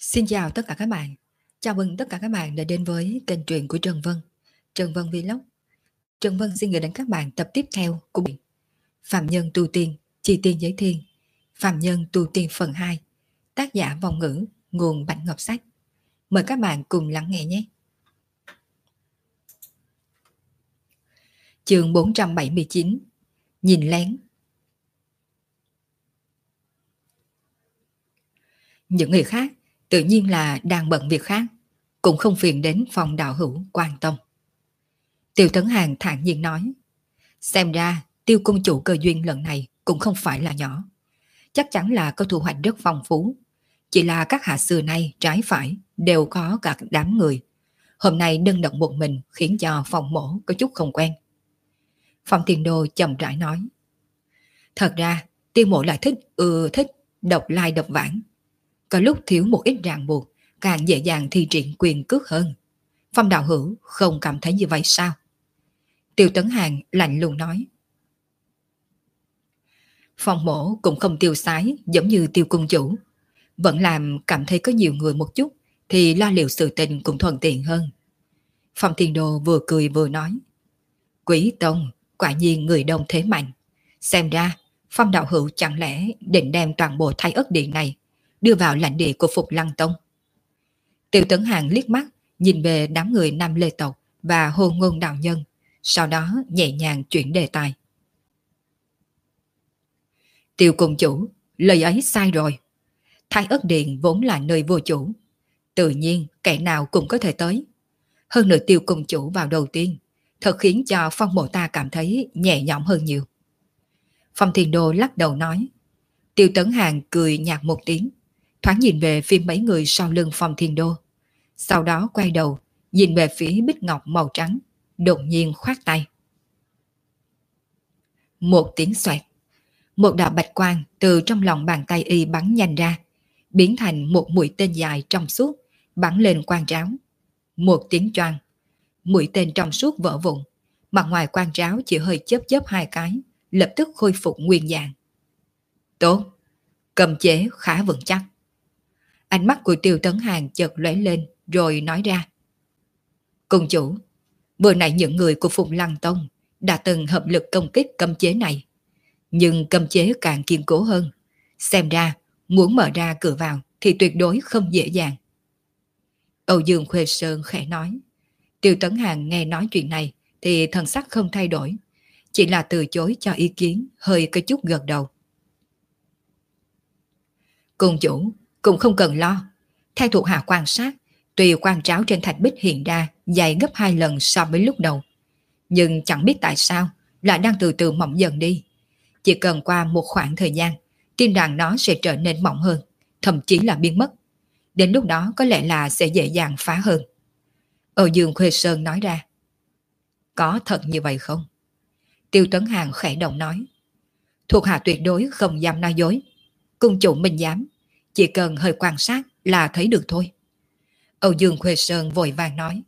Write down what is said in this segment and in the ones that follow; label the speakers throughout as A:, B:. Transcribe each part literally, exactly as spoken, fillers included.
A: Xin chào tất cả các bạn. Chào mừng tất cả các bạn đã đến với kênh truyện của Trần Vân, Trần Vân Vlog. Trần Vân xin gửi đến các bạn tập tiếp theo của truyện Phạm Nhân Tu Tiên, Chi Tiên Giới Thiên, Phạm Nhân Tu Tiên phần hai, tác giả Vong Ngữ, nguồn Bạch Ngọc Sách. Mời các bạn cùng lắng nghe nhé. Chương bốn trăm bảy mươi chín, Nhìn lén. Những người khác tự nhiên là đang bận việc khác, cũng không phiền đến phòng đạo hữu quan tâm. Tiêu Tấn Hàng thản nhiên nói, xem ra Tiêu cung chủ cơ duyên lần này cũng không phải là nhỏ, chắc chắn là có thu hoạch rất phong phú. Chỉ là các hạ xưa nay trái phải đều có cả đám người, hôm nay đơn độc một mình khiến cho phòng mổ có chút không quen. Phong Thiên Đô chậm rãi nói, thật ra Tiêu mộ lại thích ưa thích độc lai độc vãng, có lúc thiếu một ít ràng buộc càng dễ dàng thi triển quyền cước hơn. Phong đạo hữu không cảm thấy như vậy sao? Tiêu Tấn Hàng lạnh lùng nói. Phong mổ cũng không tiêu sái giống như Tiêu cung chủ, vẫn làm cảm thấy có nhiều người một chút thì lo liệu sự tình cũng thuận tiện hơn. Phong Thiên Đô vừa cười vừa nói, Quý Tông quả nhiên người đông thế mạnh, xem ra Phong đạo hữu chẳng lẽ định đem toàn bộ Thái Ất Điện này đưa vào lãnh địa của Phục Lăng Tông. Tiêu Tấn Hàng liếc mắt nhìn về đám người Nam Lê tộc và Hồ Ngôn đạo nhân, sau đó nhẹ nhàng chuyển đề tài. Tiêu cung chủ, lời ấy sai rồi. Thái Ất Điện vốn là nơi vô chủ, tự nhiên kẻ nào cũng có thể tới. Hơn nữa Tiêu cung chủ vào đầu tiên, thật khiến cho Phong mộ ta cảm thấy nhẹ nhõm hơn nhiều. Phong Thiên Đô lắc đầu nói. Tiêu Tấn Hàng cười nhạt một tiếng, thoáng nhìn về phía mấy người sau lưng Phong Thiên Đô, sau đó quay đầu nhìn về phía bích ngọc màu trắng, đột nhiên khoát tay. Một tiếng xoẹt, một đạo bạch quang từ trong lòng bàn tay y bắn nhanh ra, biến thành một mũi tên dài trong suốt, bắn lên quang tráo. Một tiếng choang, mũi tên trong suốt vỡ vụn, mặt ngoài quang tráo chỉ hơi chớp chớp hai cái, lập tức khôi phục nguyên dạng. Tốt, cầm chế khá vững chắc. Ánh mắt của Tiêu Tấn Hàng chợt lóe lên rồi nói ra. Cung chủ, vừa nãy những người của Phục Lăng Tông đã từng hợp lực công kích cấm chế này, nhưng cấm chế càng kiên cố hơn, xem ra muốn mở ra cửa vào thì tuyệt đối không dễ dàng. Âu Dương Khuê Sơn khẽ nói. Tiêu Tấn Hàng nghe nói chuyện này thì thần sắc không thay đổi, chỉ là từ chối cho ý kiến, hơi có chút gật đầu. Cung chủ cũng không cần lo, theo thuộc hạ quan sát, tuy quan tráo trên thạch bích hiện ra dày gấp hai lần so với lúc đầu, nhưng chẳng biết tại sao lại đang từ từ mỏng dần đi. Chỉ cần qua một khoảng thời gian, tin rằng nó sẽ trở nên mỏng hơn, thậm chí là biến mất. Đến lúc đó có lẽ là sẽ dễ dàng phá hơn. Âu Dương Khuê Sơn nói ra. Có thật như vậy không? Tiêu Tấn Hàng khẽ động nói. Thuộc hạ tuyệt đối không dám nói dối. Cung chủ minh dám, chỉ cần hơi quan sát là thấy được thôi. Âu Dương Khuê Sơn vội vàng nói.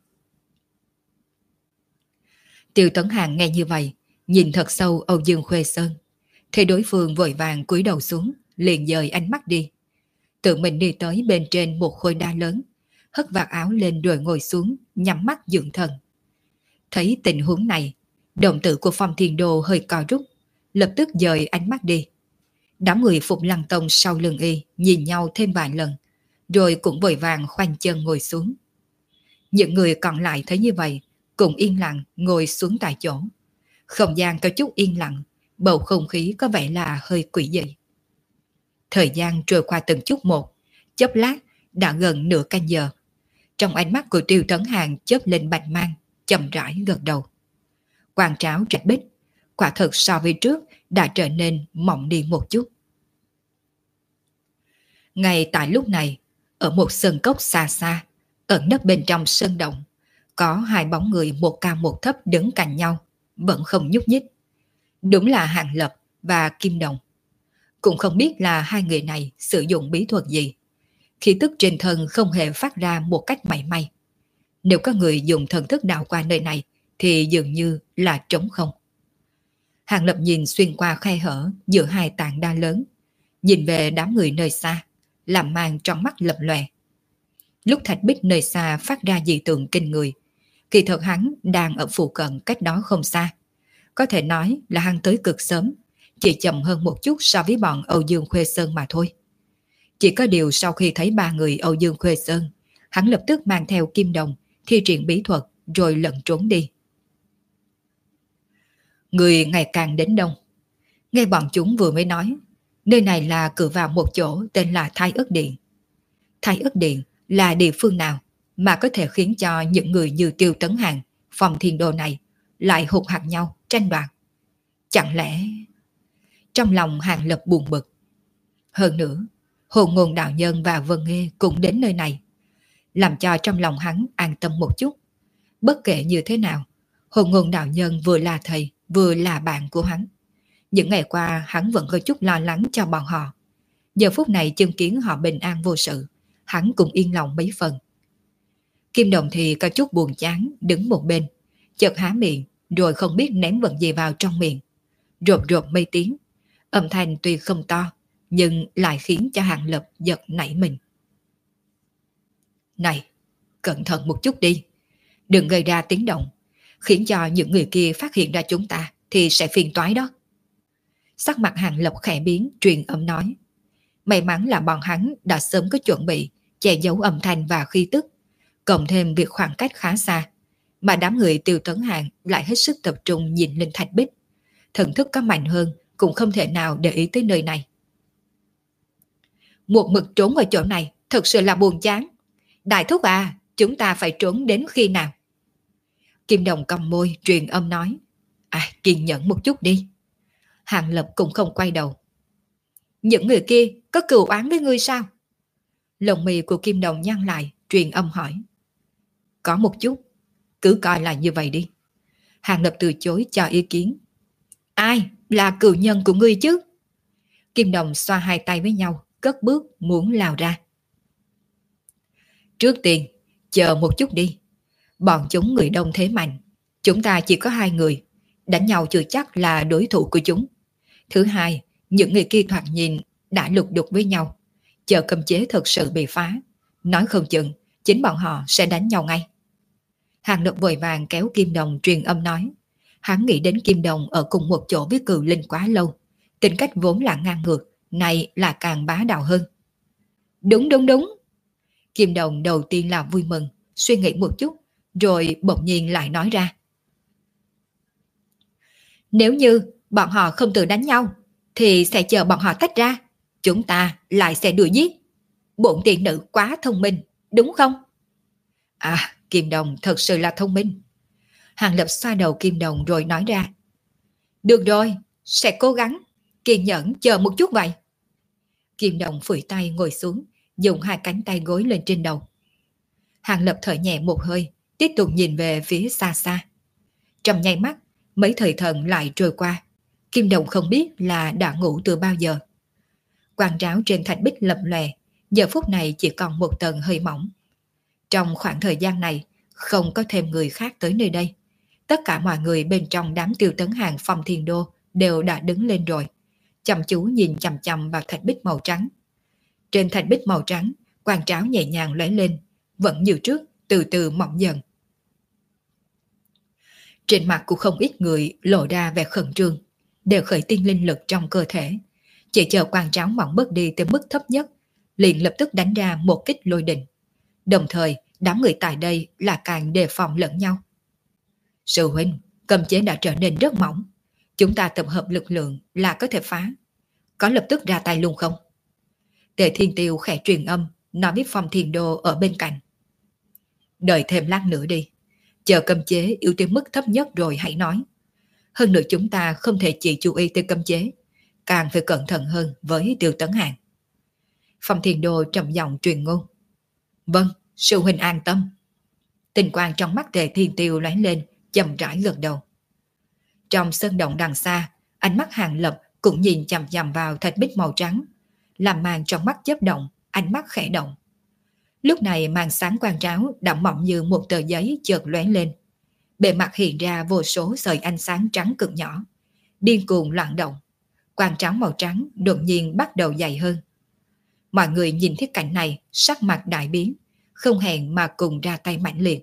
A: Tiêu Tấn Hàng nghe như vậy, nhìn thật sâu Âu Dương Khuê Sơn, thấy đối phương vội vàng cúi đầu xuống, liền dời ánh mắt đi. Tự mình đi tới bên trên một khối đá lớn, hất vạt áo lên rồi ngồi xuống, nhắm mắt dưỡng thần. Thấy tình huống này, đồng tử của Phong Thiên Đô hơi co rút, lập tức dời ánh mắt đi. Đám người Phục Lăng Tông sau lưng y nhìn nhau thêm vài lần, rồi cũng vội vàng khoanh chân ngồi xuống. Những người còn lại thấy như vậy, cũng yên lặng ngồi xuống tại chỗ. Không gian có chút yên lặng, bầu không khí có vẻ là hơi quỷ dị. Thời gian trôi qua từng chút một, chớp lát đã gần nửa canh giờ. Trong ánh mắt của Tiêu Tấn Hàng chớp lên bạch mang, chậm rãi gật đầu. Quang tráo trạch bích, quả thật so với trước đã trở nên mỏng đi một chút. Ngay tại lúc này, ở một sân cốc xa xa, ẩn nấp bên trong sân động, có hai bóng người một cao một thấp đứng cạnh nhau, vẫn không nhúc nhích. Đúng là Hàng Lập và Kim Đồng. Cũng không biết là hai người này sử dụng bí thuật gì. Khí tức trên thân không hề phát ra một cách mảy may. Nếu có người dùng thần thức đào qua nơi này thì dường như là trống không. Hàng Lập nhìn xuyên qua khe hở giữa hai tảng đá lớn, nhìn về đám người nơi xa, làm mang trong mắt lập lòe. Lúc thạch bích nơi xa phát ra dị tượng kinh người, kỳ thực hắn đang ở phụ cận cách đó không xa. Có thể nói là hắn tới cực sớm, chỉ chậm hơn một chút so với bọn Âu Dương Khuê Sơn mà thôi. Chỉ có điều sau khi thấy ba người Âu Dương Khuê Sơn, hắn lập tức mang theo kim đồng, thi triển bí thuật rồi lẩn trốn đi. Người ngày càng đến đông. Nghe bọn chúng vừa mới nói, nơi này là cửa vào một chỗ tên là Thái Ức Điện. Thái Ức Điện là địa phương nào mà có thể khiến cho những người như Tiêu Tấn Hàng, Phong Thiên Đô này lại hụt hạt nhau, tranh đoạt? Chẳng lẽ... Trong lòng Hàng Lập buồn bực. Hơn nữa, Hồ Ngôn Đạo Nhân và Vân Nghê cũng đến nơi này, làm cho trong lòng hắn an tâm một chút. Bất kể như thế nào, Hồ Ngôn Đạo Nhân vừa là thầy, vừa là bạn của hắn. Những ngày qua hắn vẫn có chút lo lắng cho bọn họ. Giờ phút này chứng kiến họ bình an vô sự, hắn cũng yên lòng mấy phần. Kim Đồng thì có chút buồn chán, đứng một bên, chợt há miệng, rồi không biết ném vật gì vào trong miệng. Rộp rộp mấy tiếng, âm thanh tuy không to, nhưng lại khiến cho Hàng Lập giật nảy mình. Này, cẩn thận một chút đi, đừng gây ra tiếng động, khiến cho những người kia phát hiện ra chúng ta thì sẽ phiền toái đó. Sắc mặt Hàng Lập khẽ biến, truyền âm nói. May mắn là bọn hắn đã sớm có chuẩn bị, che giấu âm thanh và khí tức, cộng thêm việc khoảng cách khá xa, mà đám người Tiêu Tấn Hàng lại hết sức tập trung nhìn lên thạch bích. Thần thức có mạnh hơn cũng không thể nào để ý tới nơi này. Một mực trốn ở chỗ này thật sự là buồn chán. Đại thúc à, chúng ta phải trốn đến khi nào? Kim Đồng cong môi truyền âm nói. À, kiên nhẫn một chút đi. Hàng Lập cũng không quay đầu. Những người kia có cừu oán với ngươi sao? Lồng mì của Kim Đồng nhăn lại, truyền âm hỏi. Có một chút, cứ coi là như vậy đi. Hàng Lập từ chối cho ý kiến. Ai là cừu nhân của ngươi chứ? Kim Đồng xoa hai tay với nhau, cất bước muốn lao ra. Trước tiên, chờ một chút đi. Bọn chúng người đông thế mạnh, chúng ta chỉ có hai người, đánh nhau chưa chắc là đối thủ của chúng. Thứ hai, những người kia thoạt nhìn đã lục đục với nhau, chờ cấm chế thật sự bị phá, nói không chừng chính bọn họ sẽ đánh nhau ngay. Hàng Lập vội vàng kéo Kim Đồng truyền âm nói. Hắn nghĩ đến Kim Đồng ở cùng một chỗ với Cừu Linh quá lâu, tính cách vốn là ngang ngược, này là càng bá đạo hơn. Đúng đúng đúng. Kim Đồng đầu tiên là vui mừng, suy nghĩ một chút, rồi bỗng nhiên lại nói ra. Nếu như bọn họ không tự đánh nhau, thì sẽ chờ bọn họ tách ra, chúng ta lại sẽ đuổi giết. Bổn tiện nữ quá thông minh, đúng không? À, Kim Đồng thật sự là thông minh. Hàng Lập xoa đầu Kim Đồng rồi nói ra. Được rồi, sẽ cố gắng, kiên nhẫn chờ một chút vậy. Kim Đồng phủi tay ngồi xuống, dùng hai cánh tay gối lên trên đầu. Hàng Lập thở nhẹ một hơi, tiếp tục nhìn về phía xa xa. Trong nháy mắt, mấy thời thần lại trôi qua. Kim Đồng không biết là đã ngủ từ bao giờ. Quang tráo trên thạch bích lập lòe, giờ phút này chỉ còn một tầng hơi mỏng. Trong khoảng thời gian này, không có thêm người khác tới nơi đây. Tất cả mọi người bên trong đám Tiêu Tấn Hàng, Phong Thiên Đô đều đã đứng lên rồi, chăm chú nhìn chằm chằm vào thạch bích màu trắng. Trên thạch bích màu trắng, quang tráo nhẹ nhàng lóe lên, vẫn như trước, từ từ mỏng dần. Trên mặt của không ít người lộ ra vẻ khẩn trương, đều khởi tiên linh lực trong cơ thể. Chỉ chờ quang tráo mỏng bớt đi tới mức thấp nhất, liền lập tức đánh ra một kích lôi đình. Đồng thời, đám người tại đây là càng đề phòng lẫn nhau. Sư huynh, cấm chế đã trở nên rất mỏng. Chúng ta tập hợp lực lượng là có thể phá. Có lập tức ra tay luôn không? Tề Thiên Tiêu khẽ truyền âm, nói với Phong Thiên Đô ở bên cạnh. Đợi thêm lát nữa đi. Chờ cấm chế yếu tới mức thấp nhất rồi hãy nói. Hơn nữa chúng ta không thể chỉ chú ý tới cấm chế, càng phải cẩn thận hơn với Tiêu Tấn Hàng. Phong Thiên Đô trầm giọng truyền ngôn. Vâng, sư huynh an tâm. Tình quang trong mắt Tề Thiên Tiêu lóe lên, chậm rãi gật đầu. Trong sân động đằng xa, ánh mắt Hàng Lập cũng nhìn chằm chằm vào thạch bích màu trắng, làm màn trong mắt chớp động, ánh mắt khẽ động. Lúc này màn sáng quang tráo đã mỏng như một tờ giấy chợt lóe lên, bề mặt hiện ra vô số sợi ánh sáng trắng cực nhỏ, điên cuồng loạn động. Quang tráo màu trắng đột nhiên bắt đầu dày hơn. Mọi người nhìn thấy cảnh này, sắc mặt đại biến, không hẹn mà cùng ra tay mãnh liệt.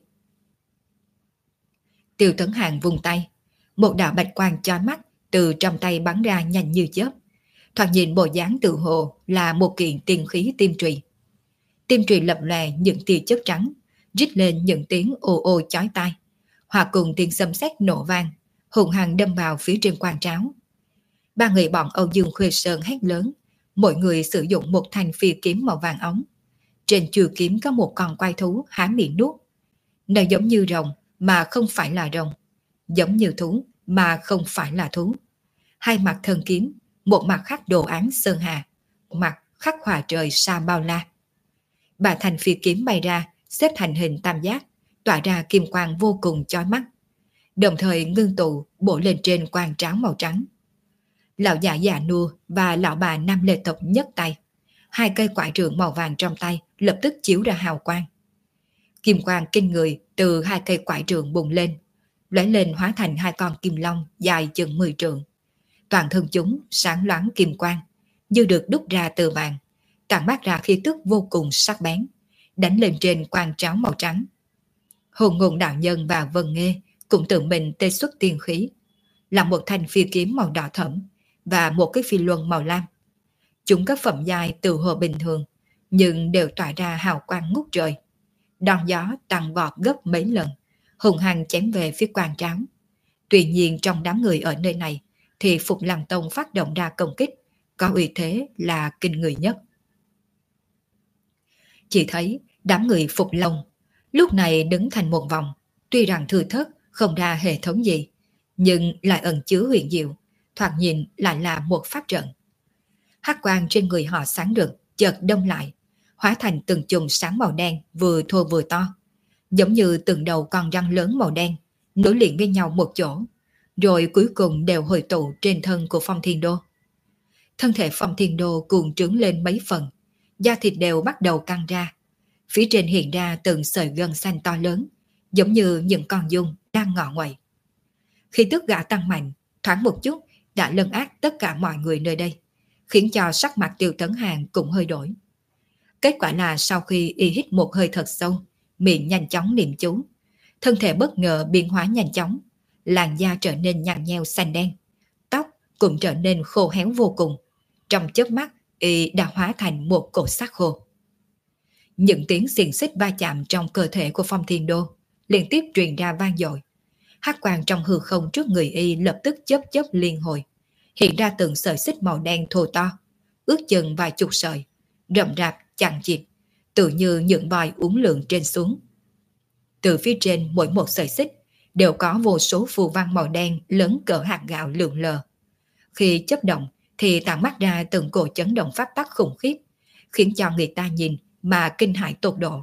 A: Tiêu Tấn Hàng vung tay, một đạo bạch quang chói mắt từ trong tay bắn ra nhanh như chớp, thoạt nhìn bộ dáng tự hồ là một kiện tiên khí tim trùy. Tim trùy lập lòe những tia chớp trắng, rít lên những tiếng ồ ồ chói tai, hòa cùng tiếng sấm sét nổ vang, hùng hăng đâm vào phía trên quan tráo. Ba người bọn Âu Dương Khuê Sơn hét lớn, mỗi người sử dụng một thanh phi kiếm màu vàng ống. Trên chuôi kiếm có một con quái thú há miệng nuốt. Nó giống như rồng mà không phải là rồng, giống như thú mà không phải là thú. Hai mặt thân kiếm, một mặt khắc đồ án sơn hà, một mặt khắc hòa trời sa bao la. Ba thanh phi kiếm bay ra, xếp thành hình tam giác, tỏa ra kim quang vô cùng chói mắt, đồng thời ngưng tụ bổ lên trên quan tráo màu trắng. Lão già già nua và lão bà nam lệ tộc nhấc tay, hai cây quải trượng màu vàng trong tay lập tức chiếu ra hào quang. Kim quang kinh người từ hai cây quải trượng bùng lên, lóe lên hóa thành hai con kim long dài chừng mười trượng. Toàn thân chúng sáng loáng kim quang, như được đúc ra từ vàng, tản mát ra khí tức vô cùng sắc bén, đánh lên trên quan tráo màu trắng. Hồn Ngôn đạo nhân và Vân Nghê cũng tự mình tê xuất tiên khí, là một thanh phi kiếm màu đỏ thẫm và một cái phi luân màu lam. Chúng có phẩm giai từ hồ bình thường, nhưng đều tỏa ra hào quang ngút trời. Đòn gió tăng vọt gấp mấy lần, hùng hăng chém về phía quan tráo. Tuy nhiên trong đám người ở nơi này, thì Phục Lăng Tông phát động ra công kích, có uy thế là kinh người nhất. Chỉ thấy đám người Phục Long lúc này đứng thành một vòng, tuy rằng thư thớt không ra hệ thống gì, nhưng lại ẩn chứa huyền diệu, thoạt nhìn lại là một pháp trận. Hắc quang trên người họ sáng rực, chợt đông lại, hóa thành từng chùm sáng màu đen vừa thô vừa to, giống như từng đầu con răng lớn màu đen nối liền với nhau một chỗ, rồi cuối cùng đều hội tụ trên thân của Phong Thiên Đô. Thân thể Phong Thiên Đô cuồng trướng lên mấy phần, da thịt đều bắt đầu căng ra, phía trên hiện ra từng sợi gân xanh to lớn, giống như những con giun đang ngọ nguậy. Khi tức gã tăng mạnh, thoáng một chút đã lấn át tất cả mọi người nơi đây, khiến cho sắc mặt Tiêu Tấn Hàng cũng hơi đổi. Kết quả là sau khi y hít một hơi thật sâu, miệng nhanh chóng niệm chú, thân thể bất ngờ biến hóa nhanh chóng, làn da trở nên nhăn nheo xanh đen, tóc cũng trở nên khô héo vô cùng. Trong chớp mắt, y đã hóa thành một cột xác khô. Những tiếng xiềng xích va chạm trong cơ thể của Phong Thiên Đô liên tiếp truyền ra vang dội. Hắc quang trong hư không trước người y lập tức chớp chớp liên hồi, hiện ra từng sợi xích màu đen thô to, ước chừng vài chục sợi, rậm rạp chằng chịt, tự như những vòi uốn lượn trên xuống. Từ phía trên mỗi một sợi xích đều có vô số phù văn màu đen lớn cỡ hạt gạo lượn lờ. Khi chớp động thì tản mắt ra từng cổ chấn động pháp tắc khủng khiếp, khiến cho người ta nhìn mà kinh hãi tột độ.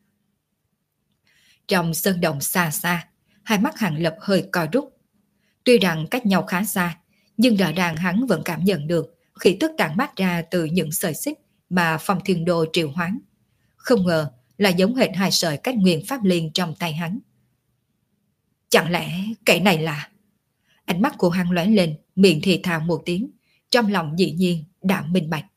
A: Trong sơn động xa xa, hai mắt Hàng Lập hơi co rút. Tuy rằng cách nhau khá xa, nhưng rõ ràng hắn vẫn cảm nhận được khí tức tản mát ra từ những sợi xích mà Phong Thiên Đô triệu hoán. Không ngờ là giống hệt hai sợi cách nguyên pháp liên trong tay hắn. Chẳng lẽ cái này là... Ánh mắt của hắn lóe lên, miệng thì thào một tiếng, trong lòng dĩ nhiên đã minh bạch.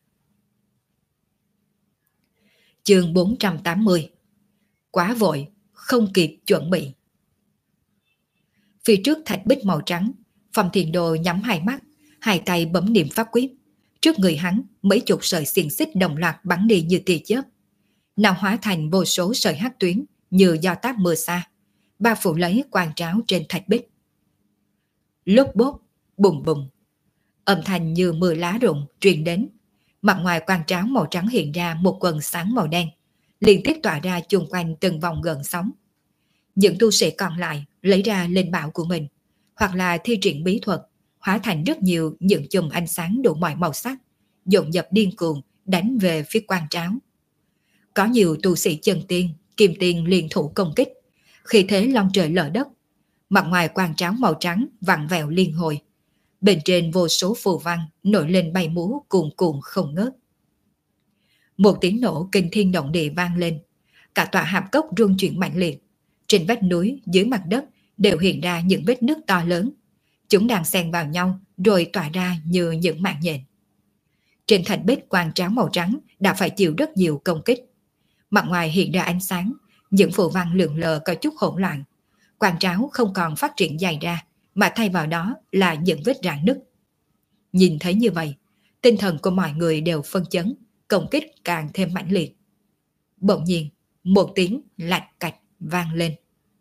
A: Chương bốn trăm tám mươi. Quá vội, không kịp chuẩn bị. Phía trước thạch bích màu trắng, Phong Thiên Đô nhắm hai mắt, hai tay bấm niệm pháp quyết. Trước người hắn, mấy chục sợi xiềng xích đồng loạt bắn đi như tia chớp, nào hóa thành vô số sợi hắc tuyến như do táp mưa xa, bao phủ lấy quan tráo trên thạch bích. Lốp bốp, bùng bùng, âm thanh như mưa lá rụng truyền đến. Mặt ngoài quan tráo màu trắng hiện ra một quần sáng màu đen, liên tiếp tỏa ra chung quanh từng vòng gợn sóng. Những tu sĩ còn lại lấy ra linh bảo của mình, hoặc là thi triển bí thuật, hóa thành rất nhiều những chùm ánh sáng đủ mọi màu sắc, dồn dập điên cuồng đánh về phía quan tráo. Có nhiều tu sĩ chân tiên, kim tiên liên thủ công kích, khi thế long trời lở đất. Mặt ngoài quan tráo màu trắng vặn vẹo liên hồi, bên trên vô số phù văn nổi lên bay múa cuồn cuộn không ngớt. Một tiếng nổ kinh thiên động địa vang lên, cả tòa hạp cốc rung chuyển mạnh liệt. Trên vách núi, dưới mặt đất đều hiện ra những vết nứt to lớn, chúng đang xen vào nhau rồi tỏa ra như những mạng nhện. Trên thạch bích quan tráo màu trắng đã phải chịu rất nhiều công kích. Mặt ngoài hiện ra ánh sáng, những phù văn lượn lờ có chút hỗn loạn. Quang tráo không còn phát triển dài ra, mà thay vào đó là những vết rạn nứt. Nhìn thấy như vậy, tinh thần của mọi người đều phân chấn, công kích càng thêm mãnh liệt. Bỗng nhiên, một tiếng lạch cạch vang lên.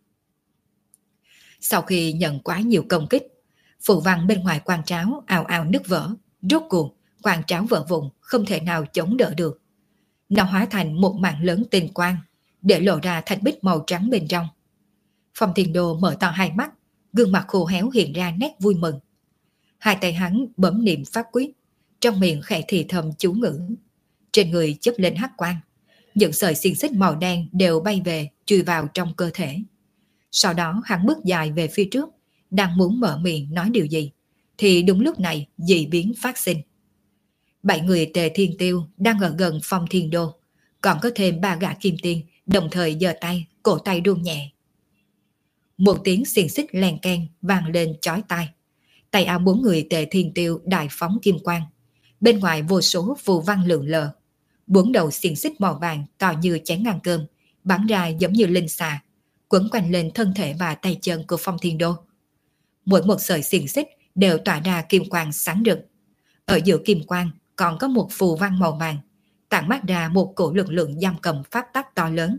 A: Sau khi nhận quá nhiều công kích, phù văn bên ngoài quang tráo ào ào nứt vỡ, rốt cuộc quang tráo vỡ vụn không thể nào chống đỡ được. Nó hóa thành một mảng lớn tinh quang, để lộ ra thạch bích màu trắng bên trong. Phong Thiên Đô mở to hai mắt, gương mặt khô héo hiện ra nét vui mừng. Hai tay hắn bấm niệm pháp quyết, trong miệng khẽ thì thầm chú ngữ. Trên người chớp lên hắc quang, những sợi xiềng xích màu đen đều bay về, chui vào trong cơ thể. Sau đó hắn bước dài về phía trước, đang muốn mở miệng nói điều gì, thì đúng lúc này dị biến phát sinh. Bảy người Tề Thiên Tiêu đang ở gần Phong Thiên Đô, còn có thêm ba gã kim tiên đồng thời giơ tay, cổ tay run nhẹ. Một tiếng xiềng xích len keng vang lên chói tai. Tay áo bốn người Tề Thiên Tiêu đại phóng kim quang, bên ngoài vô số phù văn lượn lờ. Bốn đầu xiềng xích màu vàng to như chén ngăn cơm, bắn ra giống như linh xà, quấn quanh lên thân thể và tay chân của Phong Thiên Đô. Mỗi một sợi xiềng xích đều tỏa ra kim quang sáng rực. Ở giữa kim quang còn có một phù văn màu vàng, tản mát ra một cổ lực lượng giam cầm pháp tắc to lớn.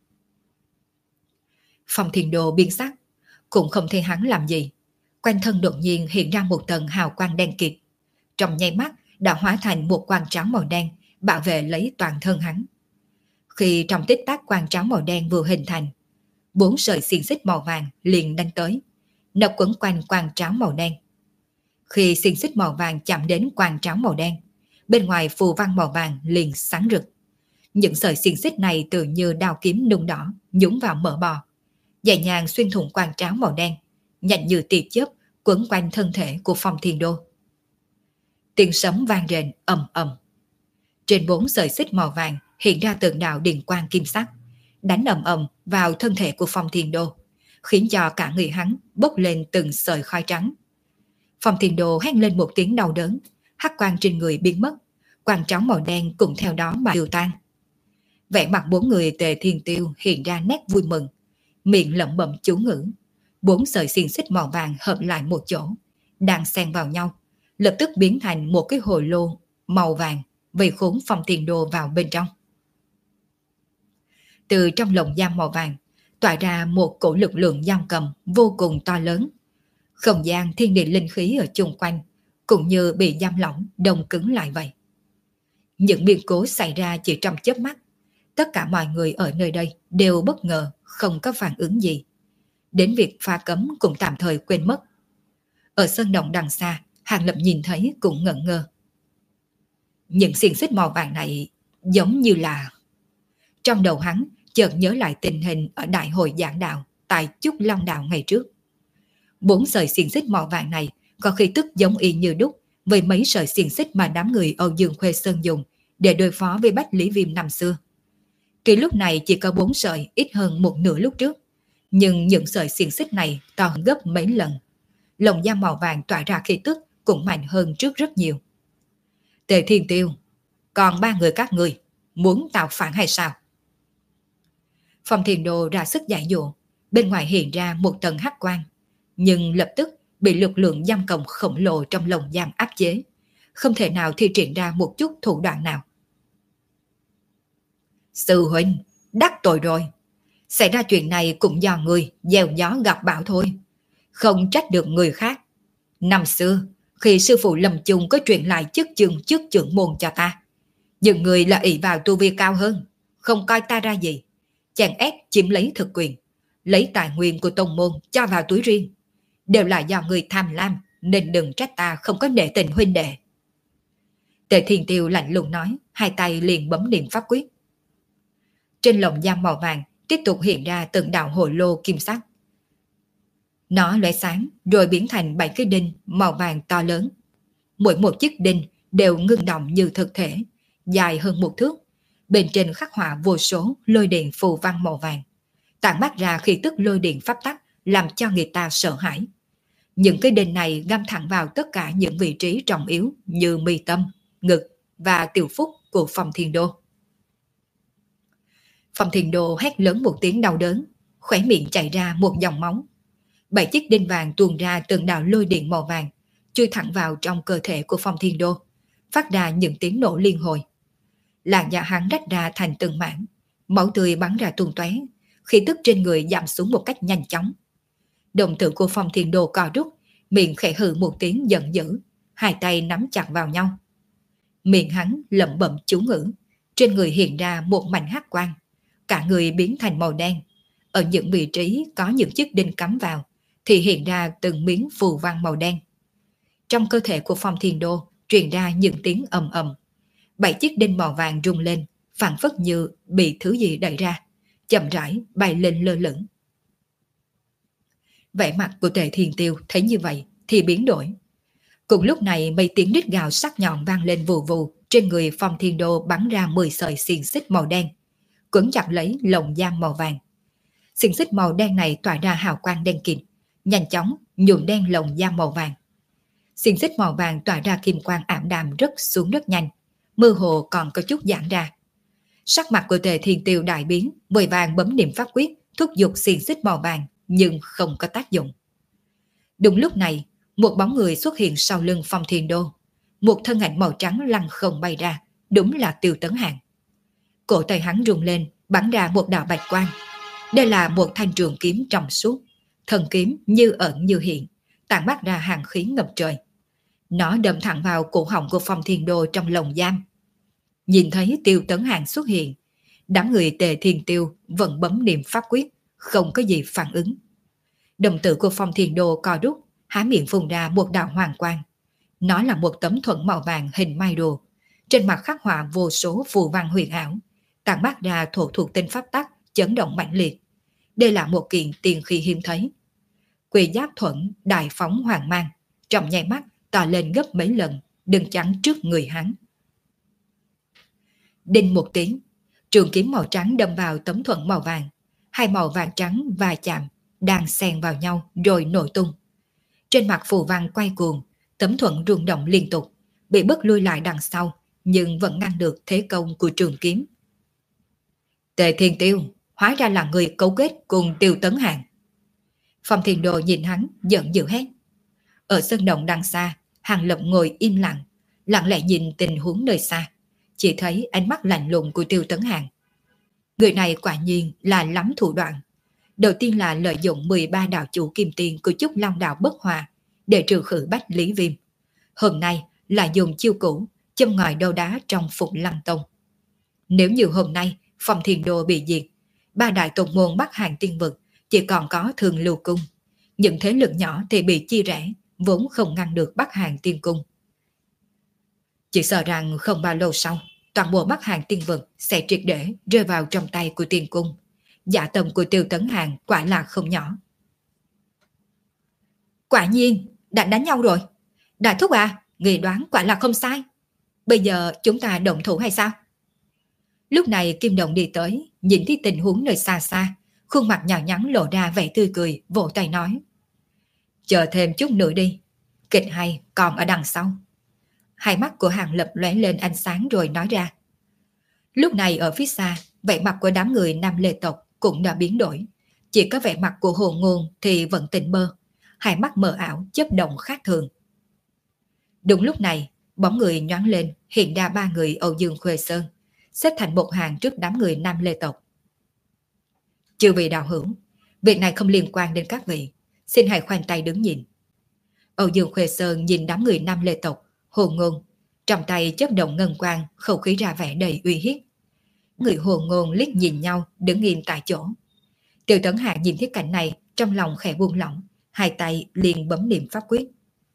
A: Phong Thiên Đô biến sắc, cũng không thấy hắn làm gì. Quanh thân đột nhiên hiện ra một tầng hào quang đen kịt, trong nháy mắt đã hóa thành một quang tráo màu đen bảo vệ lấy toàn thân hắn. Khi trong tích tắc quang tráo màu đen vừa hình thành, bốn sợi xiềng xích màu vàng liền đánh tới, nó quấn quanh quang tráo màu đen. Khi xiềng xích màu vàng chạm đến quang tráo màu đen, bên ngoài phù văn màu vàng liền sáng rực. Những sợi xiềng xích này tự như đao kiếm nung đỏ nhúng vào mỡ bò, nhẹ nhàng xuyên thủng quang tráo màu đen, nhanh như tia chớp quấn quanh thân thể của Phong Thiên Đô. Tiếng sấm vang rền ầm ầm. Trên bốn sợi xích màu vàng hiện ra từng đạo điện quang kim sắc, đánh ầm ầm vào thân thể của Phong Thiên Đô, khiến cho cả người hắn bốc lên từng sợi khói trắng. Phong Thiên Đô hét lên một tiếng đau đớn, hắc quang trên người biến mất, quang tráo màu đen cũng theo đó mà tiêu tan. Vẻ mặt bốn người Tề Thiên Tiêu hiện ra nét vui mừng, miệng lẩm bẩm chú ngữ. Bốn sợi xiềng xích màu vàng hợp lại một chỗ, đang xen vào nhau, lập tức biến thành một cái hồ lô màu vàng, vây khốn Phong Thiên Đô vào bên trong. Từ trong lồng giam màu vàng tỏa ra một cổ lực lượng giam cầm vô cùng to lớn. Không gian thiên địa linh khí ở chung quanh cũng như bị giam lỏng đông cứng lại vậy. Những biến cố xảy ra chỉ trong chớp mắt, tất cả mọi người ở nơi đây đều bất ngờ, không có phản ứng gì. Đến việc phá cấm cũng tạm thời quên mất. Ở sân động đằng xa, Hàng Lập nhìn thấy cũng ngẩn ngơ. Những xiềng xích màu vàng này giống như là... Trong đầu hắn chợt nhớ lại tình hình ở đại hội giảng đạo tại Chúc Long Đạo ngày trước. Bốn sợi xiềng xích màu vàng này có khí tức giống y như đúc với mấy sợi xiềng xích mà đám người Âu Dương Khuê Sơn dùng để đối phó với Bách Lý Viêm năm xưa. Tuy lúc này chỉ có bốn sợi, ít hơn một nửa lúc trước, nhưng những sợi xiềng xích này to hơn gấp mấy lần. Lồng da màu vàng tỏa ra khí tức cũng mạnh hơn trước rất nhiều. Tề Thiên Tiêu, còn ba người các người muốn tạo phản hay sao? Phong Thiên Đô ra sức giải dụ, bên ngoài hiện ra một tầng hắc quang, nhưng lập tức bị lực lượng giam cầm khổng lồ trong lồng giam áp chế, không thể nào thi triển ra một chút thủ đoạn nào. Sư huynh, đắc tội rồi. Xảy ra chuyện này cũng do người gieo gió gặp bão thôi, không trách được người khác. Năm xưa, khi sư phụ Lâm Chung có truyền lại chức trưởng chức trưởng môn cho ta, những người là ỷ vào tu vi cao hơn, không coi ta ra gì, chèn ép chiếm lấy thực quyền, lấy tài nguyên của tông môn cho vào túi riêng, đều là do người tham lam, nên đừng trách ta không có nể tình huynh đệ. Tề Thiên Tiêu lạnh lùng nói, hai tay liền bấm niệm pháp quyết. Trên lồng giam màu vàng tiếp tục hiện ra từng đạo hồ lô kim sắc. Nó lóe sáng rồi biến thành bảy cái đinh màu vàng to lớn. Mỗi một chiếc đinh đều ngưng động như thực thể, dài hơn một thước. Bên trên khắc họa vô số lôi điện phù văn màu vàng, tản mát ra khí tức lôi điện pháp tắc, làm cho người ta sợ hãi. Những cái đinh này găm thẳng vào tất cả những vị trí trọng yếu như mi tâm, ngực và tiểu phúc của Phong Thiên Đô. Phong Thiên Đô hét lớn một tiếng đau đớn, khóe miệng chảy ra một dòng máu. Bảy chiếc đinh vàng tuôn ra từng đạo lôi điện màu vàng, chui thẳng vào trong cơ thể của Phong Thiên Đô, phát ra những tiếng nổ liên hồi. Làn da hắn rách ra thành từng mảng, máu tươi bắn ra tung tóe, khí tức trên người giảm xuống một cách nhanh chóng. Đồng tử của Phong Thiên Đô co rút, miệng khẽ hừ một tiếng giận dữ, hai tay nắm chặt vào nhau. Miệng hắn lẩm bẩm chú ngữ, trên người hiện ra một mảnh hắc quang, cả người biến thành màu đen. Ở những vị trí có những chiếc đinh cắm vào thì hiện ra từng miếng phù văn màu đen. Trong cơ thể của Phong Thiên Đô truyền ra những tiếng ầm ầm. Bảy chiếc đinh màu vàng rung lên, phảng phất như bị thứ gì đẩy ra, chậm rãi bay lên lơ lửng. Vẻ mặt của Tề Thiên Tiêu thấy như vậy thì biến đổi. Cùng lúc này mấy tiếng rít gào sắc nhọn vang lên vù vù, trên người Phong Thiên Đô bắn ra mười sợi xiềng xích màu đen, quấn chặt lấy lồng giam màu vàng. Xiềng xích màu đen này tỏa ra hào quang đen kịt, nhanh chóng nhuộm đen lồng giam màu vàng. Xiềng xích màu vàng tỏa ra kim quang ảm đạm rớt xuống rất nhanh, mơ hồ còn có chút giãn ra. Sắc mặt của Tề Thiên Tiêu đại biến, vội vàng bấm niệm pháp quyết, thúc giục xiềng xích màu vàng nhưng không có tác dụng. Đúng lúc này, một bóng người xuất hiện sau lưng Phong Thiên Đô, một thân ảnh màu trắng lăn không bay ra, đúng là Tiêu Tấn Hàn. Cổ tay hắn rung lên, bắn ra một đạo bạch quang. Đây là một thanh trường kiếm trong suốt, thần kiếm như ẩn như hiện, tản mát ra hàng khí ngập trời. Nó đâm thẳng vào cổ họng của Phong Thiên Đô trong lồng giam. Nhìn thấy Tiêu Tấn Hàn xuất hiện, đám người Tề Thiên Tiêu vẫn bấm niệm pháp quyết, không có gì phản ứng. Đồng tử của Phong Thiên Đô co rút, há miệng phun ra một đạo hoàng quang. Nó là một tấm thuẫn màu vàng hình mai đồ, trên mặt khắc họa vô số phù văn huyền ảo, tản mát ra thổ thuộc tinh pháp tắc, chấn động mãnh liệt. Đây là một kiện tiền khí hiếm thấy. Quỷ giáp thuẫn đại phóng hoàng mang, trong nháy mắt to lên gấp mấy lần, đứng chắn trước người hắn. Đinh một tiếng, trường kiếm màu trắng đâm vào tấm thuẫn màu vàng, hai màu vàng trắng va chạm, đang xen vào nhau rồi nổ tung. Trên mặt phù văn quay cuồng, tấm thuẫn rung động liên tục, bị bứt lui lại đằng sau, nhưng vẫn ngăn được thế công của trường kiếm. Tề Thiên Tiêu, hóa ra là người cấu kết cùng Tiêu Tấn Hàn. Phong Thiên Đô nhìn hắn, giận dữ hét. Ở sân động đằng xa, Hàng Lập ngồi im lặng, lặng lẽ nhìn tình huống nơi xa, chỉ thấy ánh mắt lạnh lùng của Tiêu Tấn Hàn. Người này quả nhiên là lắm thủ đoạn. Đầu tiên là lợi dụng mười ba đạo chủ kim tiền của Chúc Long đạo bất hòa để trừ khử Bách Lý Viêm. Hôm nay là dùng chiêu cũ châm ngòi đấu đá trong Phục Lăng Tông. Nếu như hôm nay Phong Thiên Đô bị diệt, ba đại tông môn Bắc Hàn Tiên Vực chỉ còn có Thường Lưu Cung, những thế lực nhỏ thì bị chia rẽ, vốn không ngăn được Bắc Hàn Tiên Cung. Chỉ sợ rằng không bao lâu sau, toàn bộ Bắc Hàn Tiên Vực sẽ triệt để rơi vào trong tay của Tiên Cung. Dạ tâm của Tiêu Tấn Hàn quả là không nhỏ. Quả nhiên, đã đánh nhau rồi. Đại thúc à, người đoán quả là không sai. Bây giờ chúng ta động thủ hay sao? Lúc này Kim Đồng đi tới, nhìn thấy tình huống nơi xa xa, khuôn mặt nhỏ nhắn lộ ra vẻ tươi cười, vỗ tay nói. Chờ thêm chút nữa đi, kịch hay còn ở đằng sau. Hai mắt của Hàng Lập lóe lên ánh sáng rồi nói ra. Lúc này ở phía xa, vẻ mặt của đám người Nam Lê tộc cũng đã biến đổi. Chỉ có vẻ mặt của Hồ Ngôn thì vẫn tỉnh mơ, hai mắt mờ ảo chớp động khác thường. Đúng lúc này, bóng người nhoáng lên, hiện ra ba người Âu Dương Khuê Sơn, xếp thành một hàng trước đám người Nam Lê tộc. Chư vị đạo hữu, việc này không liên quan đến các vị, xin hãy khoanh tay đứng nhìn. Âu Dương Khuê Sơn nhìn đám người Nam Lê tộc, Hồ Ngôn, trong tay chớp động ngân quang, khẩu khí ra vẻ đầy uy hiếp. Người Hồ Ngôn liếc nhìn nhau, đứng im tại chỗ. Tiêu Tấn Hàn nhìn thấy cảnh này, trong lòng khẽ buông lỏng, hai tay liền bấm niệm pháp quyết.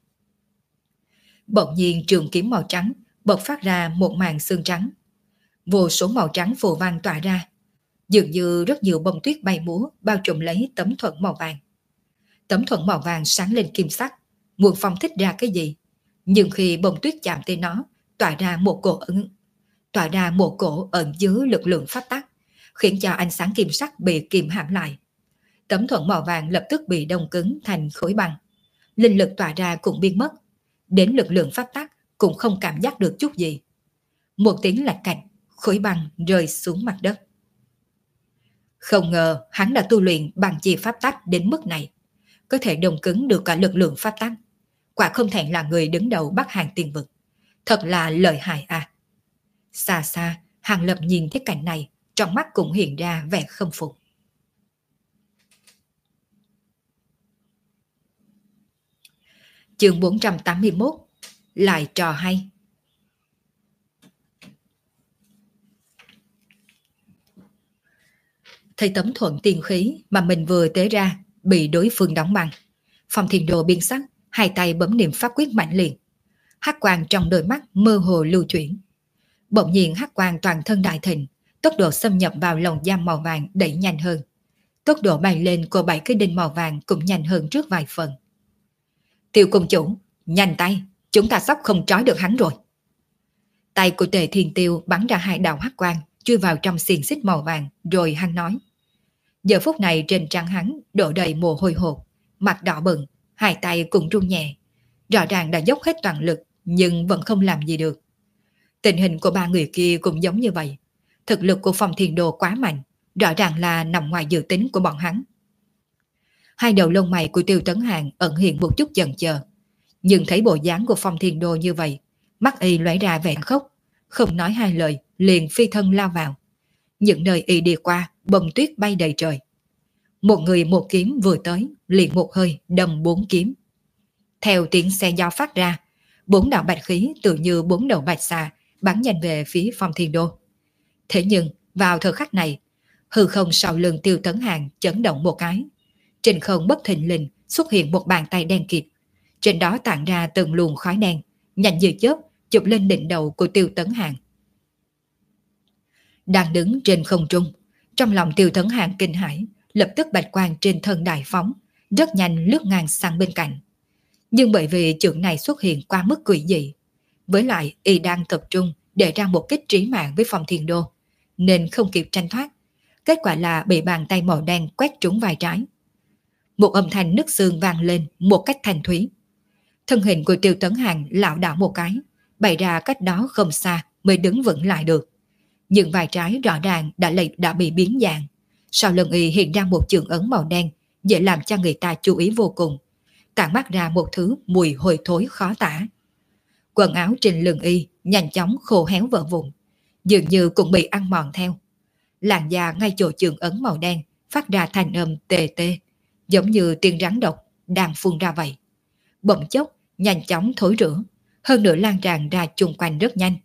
A: Bỗng nhiên trường kiếm màu trắng bộc phát ra một màn xương trắng. Vô số màu trắng phù văn tỏa ra, dường như rất nhiều bông tuyết bay múa bao trùm lấy tấm thuẫn màu vàng. Tấm thuẫn màu vàng sáng lên kim sắc, muốn phong thích ra cái gì, nhưng khi bông tuyết chạm tới nó, tỏa ra một cổ ẩn, tỏa ra một cổ ẩn dưới lực lượng pháp tắc, khiến cho ánh sáng kim sắc bị kìm hãm lại. Tấm thuẫn màu vàng lập tức bị đông cứng thành khối băng, linh lực tỏa ra cũng biến mất, đến lực lượng pháp tắc cũng không cảm giác được chút gì. Một tiếng lạch cạch, khối băng rơi xuống mặt đất. Không ngờ hắn đã tu luyện bằng chi pháp tắc đến mức này, có thể đồng cứng được cả lực lượng pháp tắc. Quả không thể là người đứng đầu Bắc Hàng Tiên Vực. Thật là lợi hại à. Xa xa, Hàng Lập nhìn thấy cảnh này, trong mắt cũng hiện ra vẻ khâm phục. Chương bốn trăm tám mươi mốt. Lại trò hay. Thấy tấm thuận tiên khí mà mình vừa tế ra bị đối phương đóng băng, Phong Thiên Đồ biến sắc, hai tay bấm niệm pháp quyết mạnh liền. Hắc quang trong đôi mắt mơ hồ lưu chuyển. Bỗng nhiên hắc quang toàn thân đại thịnh, tốc độ xâm nhập vào lồng giam màu vàng đẩy nhanh hơn. Tốc độ bay lên của bảy cái đinh màu vàng cũng nhanh hơn trước vài phần. Tiêu công chủ, nhanh tay, chúng ta sắp không trói được hắn rồi. Tay của Tề Thiên Tiêu bắn ra hai đạo hắc quang, chui vào trong xiềng xích màu vàng, rồi hắn nói. Giờ phút này trên trán hắn đổ đầy mồ hôi hột, mặt đỏ bừng, hai tay cũng run nhẹ. Rõ ràng đã dốc hết toàn lực, nhưng vẫn không làm gì được. Tình hình của ba người kia cũng giống như vậy. Thực lực của Phong Thiên Đồ quá mạnh, rõ ràng là nằm ngoài dự tính của bọn hắn. Hai đầu lông mày của Tiêu Tấn Hàng ẩn hiện một chút chần chờ, nhưng thấy bộ dáng của Phong Thiên Đồ như vậy, mắt y lóe ra vẻ khóc, không nói hai lời, liền phi thân lao vào. Những nơi y đi qua, bông tuyết bay đầy trời. Một người một kiếm vừa tới, liền một hơi đâm bốn kiếm. Theo tiếng xe gió phát ra, bốn đạo bạch khí tự như bốn đầu bạch xà bắn nhanh về phía Phong Thiên Đô. Thế nhưng vào thời khắc này, hư không sau lưng Tiêu Tấn Hàng chấn động một cái. Trên không bất thình lình xuất hiện một bàn tay đen kịt, trên đó tản ra từng luồng khói đen, nhanh như chớp chụp lên đỉnh đầu của Tiêu Tấn Hàng. Đang đứng trên không trung, trong lòng Tiêu Tấn Hàng kinh hãi, lập tức bạch quang trên thân đại phóng, rất nhanh lướt ngang sang bên cạnh. Nhưng bởi vì chưởng này xuất hiện quá mức quỷ dị, với lại y đang tập trung để ra một kích trí mạng với Phong Thiên Đô, nên không kịp tranh thoát. Kết quả là bị bàn tay màu đen quét trúng vai trái. Một âm thanh nứt xương vang lên một cách thanh thúy. Thân hình của Tiêu Tấn Hàng lảo đảo một cái, bày ra cách đó không xa mới đứng vững lại được. Nhưng vai trái rõ ràng đã lệch đã bị biến dạng. Sau lưng y hiện ra một chưởng ấn màu đen, dễ làm cho người ta chú ý vô cùng, tản mát ra một thứ mùi hôi thối khó tả. Quần áo trên lưng y nhanh chóng khô héo vỡ vụn, dường như cũng bị ăn mòn theo. Làn da ngay chỗ chưởng ấn màu đen phát ra thanh âm tê tê, giống như tiếng rắn độc đang phun ra vậy. Bỗng chốc nhanh chóng thối rữa, hơn nữa lan tràn ra chung quanh rất nhanh.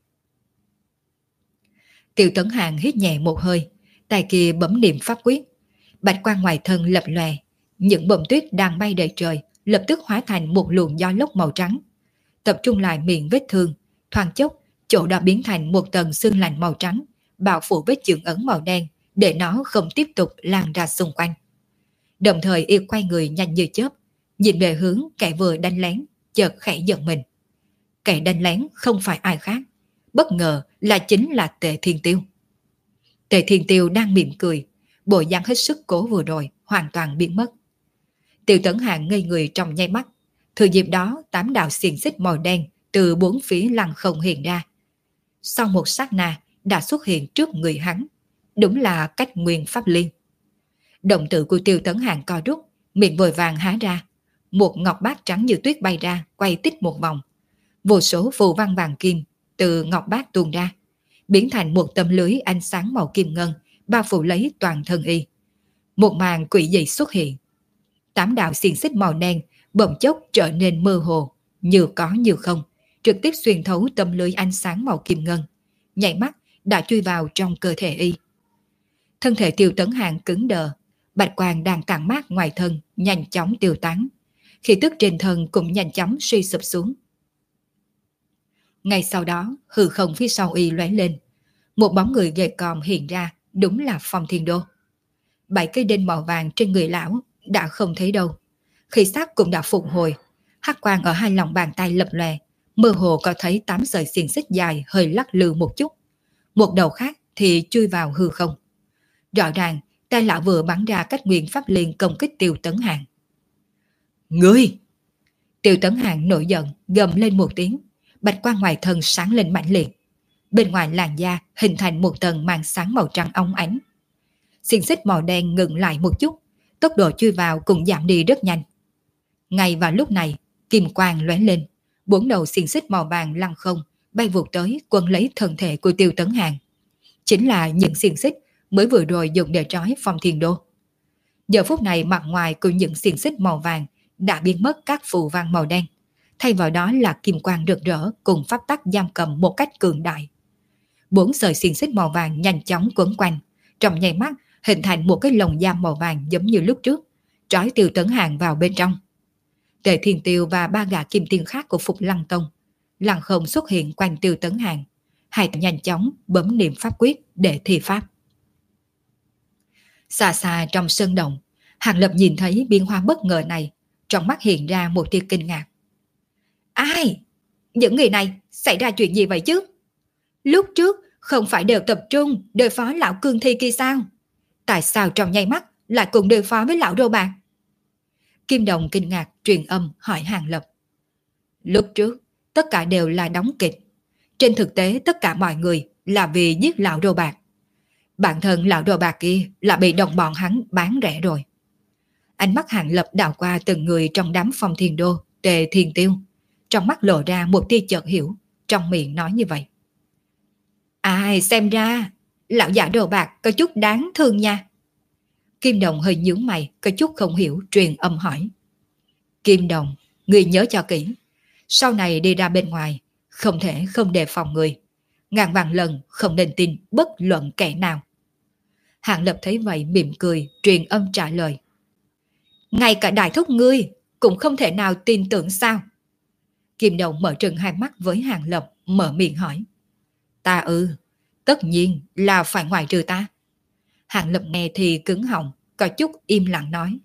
A: Tiêu Tấn Hàng hít nhẹ một hơi, tay kia bấm niệm pháp quyết, bạch quang ngoài thân lập lòe, những bông tuyết đang bay đầy trời lập tức hóa thành một luồng gió lốc màu trắng, tập trung lại miệng vết thương, thoáng chốc chỗ đó biến thành một tầng sương lạnh màu trắng, bao phủ vết chưởng ấn màu đen để nó không tiếp tục lan ra xung quanh. Đồng thời y quay người nhanh như chớp, nhìn về hướng kẻ vừa đánh lén, chợt khẽ giận mình. Kẻ đánh lén không phải ai khác, bất ngờ là chính là Tề Thiên Tiêu. Tề Thiên Tiêu đang mỉm cười, bộ dáng hết sức cố vừa rồi hoàn toàn biến mất. Tiêu Tấn Hàng ngây người trong nháy mắt, thừa dịp đó tám đạo xiềng xích màu đen từ bốn phía lăng không hiện ra. Sau một sát na đã xuất hiện trước người hắn, đúng là cách nguyên pháp liên. Động tử của Tiêu Tấn Hàng co rút, miệng vội vàng há ra, một ngọc bát trắng như tuyết bay ra, quay tít một vòng. Vô số phù văn vàng kim từ ngọc bát tuôn ra, biến thành một tấm lưới ánh sáng màu kim ngân, bao phủ lấy toàn thân y. Một màn quỷ dị xuất hiện. Tám đạo xiềng xích màu đen bỗng chốc trở nên mơ hồ, như có như không, trực tiếp xuyên thấu tấm lưới ánh sáng màu kim ngân, nhảy mắt đã chui vào trong cơ thể y. Thân thể Tiêu Tấn Hàng cứng đờ, bạch quang đang tản mát ngoài thân nhanh chóng tiêu tán, khí tức trên thân cũng nhanh chóng suy sụp xuống. Ngay sau đó, hư không phía sau y lóe lên, một bóng người gầy còm hiện ra, đúng là Phong Thiên Đô. Bảy cây đinh màu vàng trên người lão đã không thấy đâu, khí sắc cũng đã phục hồi, hắc quang ở hai lòng bàn tay lập lòe, mơ hồ có thấy tám sợi xiềng xích dài hơi lắc lư một chút, một đầu khác thì chui vào hư không. Rõ ràng tay lão vừa bắn ra cách nguyên pháp liên công kích Tiêu Tấn Hàng. Ngươi! Tiêu Tấn Hàng nổi giận, gầm lên một tiếng, bạch quang ngoài thân sáng lên mãnh liệt. Bên ngoài làn da hình thành một tầng màn sáng màu trắng óng ánh. xiềng xích màu đen ngừng lại một chút, tốc độ chui vào cũng giảm đi rất nhanh. Ngay vào lúc này, kim quang lóe lên, bốn đầu xiềng xích màu vàng lăn không, bay vụt tới quấn lấy thân thể của Tiêu Tấn Hàng. Chính là những xiềng xích mới vừa rồi dùng để trói Phong Thiên Đô. Giờ phút này mặt ngoài của những xiềng xích màu vàng đã biến mất các phù văn màu đen, thay vào đó là kim quang rực rỡ cùng pháp tắc giam cầm một cách cường đại. Bốn sợi xiềng xích màu vàng nhanh chóng quấn quanh, trong nháy mắt hình thành một cái lồng giam màu vàng giống như lúc trước, trói Tiêu Tấn Hàng vào bên trong. Tề Thiên Tiêu và ba gã kim tiên khác của Phục Lăng Tông lặng không xuất hiện quanh Tiêu Tấn Hàng, hai tay nhanh chóng bấm niệm pháp quyết để thi pháp. Xa xa trong sân động, Hàng Lập nhìn thấy biến hóa bất ngờ này, trong mắt hiện ra một tia kinh ngạc. Ai? Những người này xảy ra chuyện gì vậy chứ? Lúc trước không phải đều tập trung đối phó lão cương thi kia sao? Tại sao trong nháy mắt lại cùng đối phó với lão rô bạc? Kim Đồng kinh ngạc truyền âm hỏi Hàng Lập. Lúc trước tất cả đều là đóng kịch. Trên thực tế tất cả mọi người là vì giết lão rô bạc. Bản thân lão rô bạc kia là bị đồng bọn hắn bán rẻ rồi. Ánh mắt Hàng Lập đảo qua từng người trong đám Phong Thiên Đô, Tề Thiên Tiêu, trong mắt lộ ra một tia chợt hiểu, trong miệng nói như vậy. Ai xem ra lão giả đồ bạc có chút đáng thương nha. Kim Đồng hơi nhướng mày, có chút không hiểu truyền âm hỏi. Kim Đồng, người nhớ cho kỹ, sau này đi ra bên ngoài không thể không đề phòng người, ngàn vạn lần không nên tin bất luận kẻ nào. Hàng Lập thấy vậy mỉm cười truyền âm trả lời. Ngay cả đại thúc ngươi cũng không thể nào tin tưởng sao? Kim Đồng mở trừng hai mắt với Hàng Lập, mở miệng hỏi. Ta ư, tất nhiên là phải ngoại trừ ta. Hàng Lập nghe thì cứng họng, có chút im lặng nói.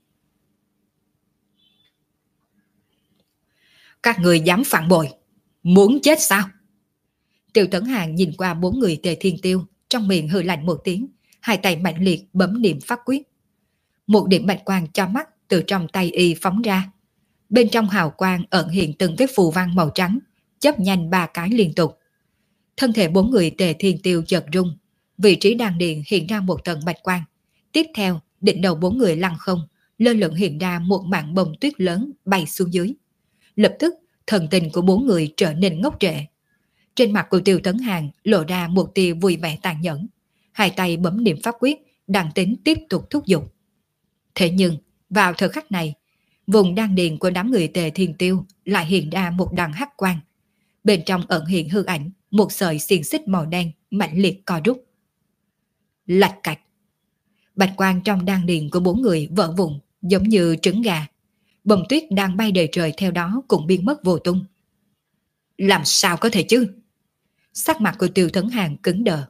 A: Các người dám phản bội, muốn chết sao? Tiêu Tấn Hàng nhìn qua bốn người Tề Thiên Tiêu, trong miệng hừ lạnh một tiếng, hai tay mạnh liệt bấm niệm pháp quyết. Một điểm bạch quang cho mắt từ trong tay y phóng ra. Bên trong hào quang ẩn hiện từng cái phù văn màu trắng, chớp nhanh ba cái liên tục. Thân thể bốn người Tề Thiên Tiêu chợt rung, vị trí đan điền hiện ra một tầng bạch quang. Tiếp theo, đỉnh đầu bốn người lăn không, lơ lửng hiện ra một mảng bông tuyết lớn bay xuống dưới. Lập tức, thần tình của bốn người trở nên ngốc trệ. Trên mặt của Tiêu Tấn Hàng lộ ra một tia vui vẻ tàn nhẫn. Hai tay bấm niệm pháp quyết, đang tính tiếp tục thúc giục. Thế nhưng, vào thời khắc này, vùng đan điền của đám người Tề Thiên Tiêu lại hiện ra một đằng hắc quang. Bên trong ẩn hiện hư ảnh một sợi xiềng xích màu đen mạnh liệt co rút. Lạch cạch. Bạch quang trong đan điền của bốn người vỡ vụn giống như trứng gà. Bông tuyết đang bay đầy trời theo đó cũng biến mất vô tung. Làm sao có thể chứ? Sắc mặt của Tiêu Tấn Hàng cứng đờ.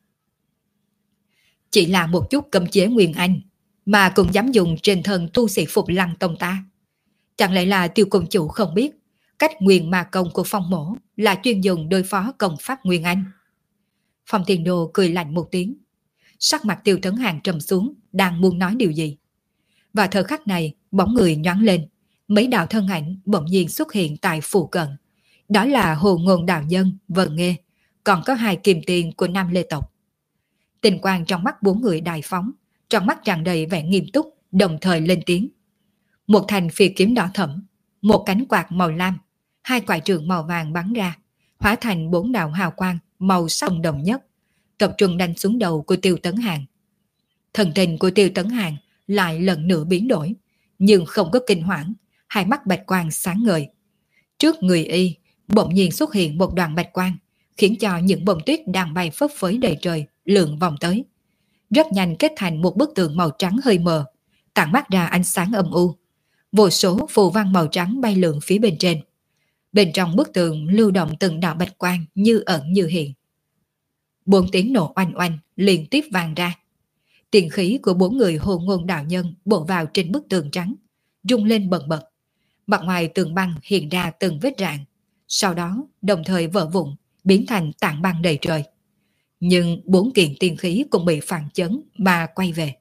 A: Chỉ là một chút cấm chế Nguyên Anh mà cũng dám dùng trên thân tu sĩ Phục Lăng Tông ta. Chẳng lẽ là Tiêu công chủ không biết cách nguyên ma công của Phong Mổ là chuyên dùng đối phó công pháp Nguyên Anh? Phong Thiên Đô cười lạnh một tiếng. Sắc mặt Tiêu Tấn Hàng trầm xuống, đang muốn nói điều gì. Và thời khắc này, bóng người nhoáng lên, mấy đạo thân ảnh bỗng nhiên xuất hiện tại phụ cận. Đó là Hồ Ngôn Đạo Nhân, Vân Nghê, còn có hai kim tiền của Nam Lê Tộc. Tình quang trong mắt bốn người đại phóng, trong mắt tràn đầy vẻ nghiêm túc, đồng thời lên tiếng. Một thanh phi kiếm đỏ thẫm, một cánh quạt màu lam, hai quải trường màu vàng bắn ra, hóa thành bốn đạo hào quang màu sắc đồng nhất, tập trung đánh xuống đầu của Tiêu Tấn Hàng. Thần tình của Tiêu Tấn Hàng lại lần nữa biến đổi, nhưng không có kinh hoảng, hai mắt bạch quang sáng ngời. Trước người y, bỗng nhiên xuất hiện một đoàn bạch quang, khiến cho những bông tuyết đang bay phấp phới đầy trời lượn vòng tới. Rất nhanh kết thành một bức tường màu trắng hơi mờ, tản mát ra ánh sáng âm u. Vô số phù văn màu trắng bay lượn phía bên trên. Bên trong bức tường lưu động từng đạo bạch quang như ẩn như hiện. Bốn tiếng nổ oanh oanh liên tiếp vang ra. Tiền khí của bốn người Hồ Ngôn Đạo Nhân bổ vào trên bức tường trắng, rung lên bần bật. Mặt ngoài tường băng hiện ra từng vết rạn, sau đó đồng thời vỡ vụn, biến thành tảng băng đầy trời. Nhưng bốn kiện tiên khí cũng bị phản chấn mà quay về.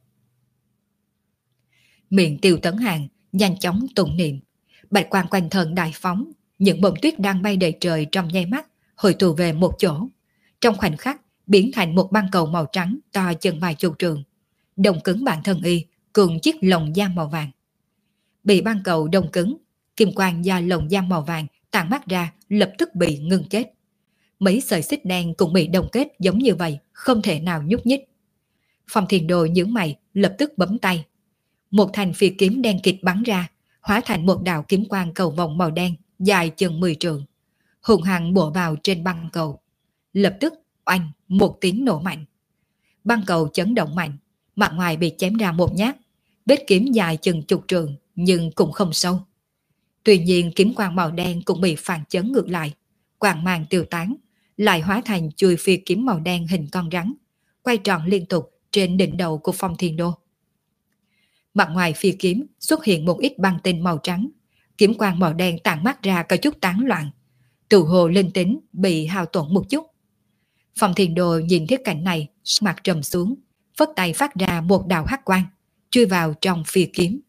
A: Miệng Tiêu Tấn Hàng nhanh chóng tụng niệm, bạch quang quanh thân đại phóng, những bông tuyết đang bay đầy trời trong nháy mắt hội tụ về một chỗ, trong khoảnh khắc biến thành một băng cầu màu trắng to chừng vài chục trường. đông cứng bản thân y cùng chiếc lồng giam màu vàng. Bị băng cầu đông cứng, kim quang do lồng giam màu vàng tản mắt ra lập tức bị ngưng kết. Mấy sợi xích đen cũng bị đông kết giống như vậy, không thể nào nhúc nhích. Phong Thiên Đô nhướng mày, lập tức bấm tay. Một thanh phi kiếm đen kịt bắn ra, hóa thành một đạo kiếm quang cầu vòng màu đen, dài chừng mười trượng, hùng hăng bổ vào trên băng cầu. Lập tức, oanh, một tiếng nổ mạnh. Băng cầu chấn động mạnh, mặt ngoài bị chém ra một nhát, vết kiếm dài chừng chục trượng nhưng cũng không sâu. Tuy nhiên kiếm quang màu đen cũng bị phản chấn ngược lại, quang mang tiêu tán, lại hóa thành chuôi phi kiếm màu đen hình con rắn, quay tròn liên tục trên đỉnh đầu của Phong Thiên Đô. Mặt ngoài phi kiếm xuất hiện một ít băng tinh màu trắng, kiếm quang màu đen tản mắt ra có chút tán loạn, tự hồ linh tính bị hao tổn một chút. Phong Thiên Đô nhìn thấy cảnh này, mặt trầm xuống, phất tay phát ra một đạo hắc quang, chui vào trong phi kiếm.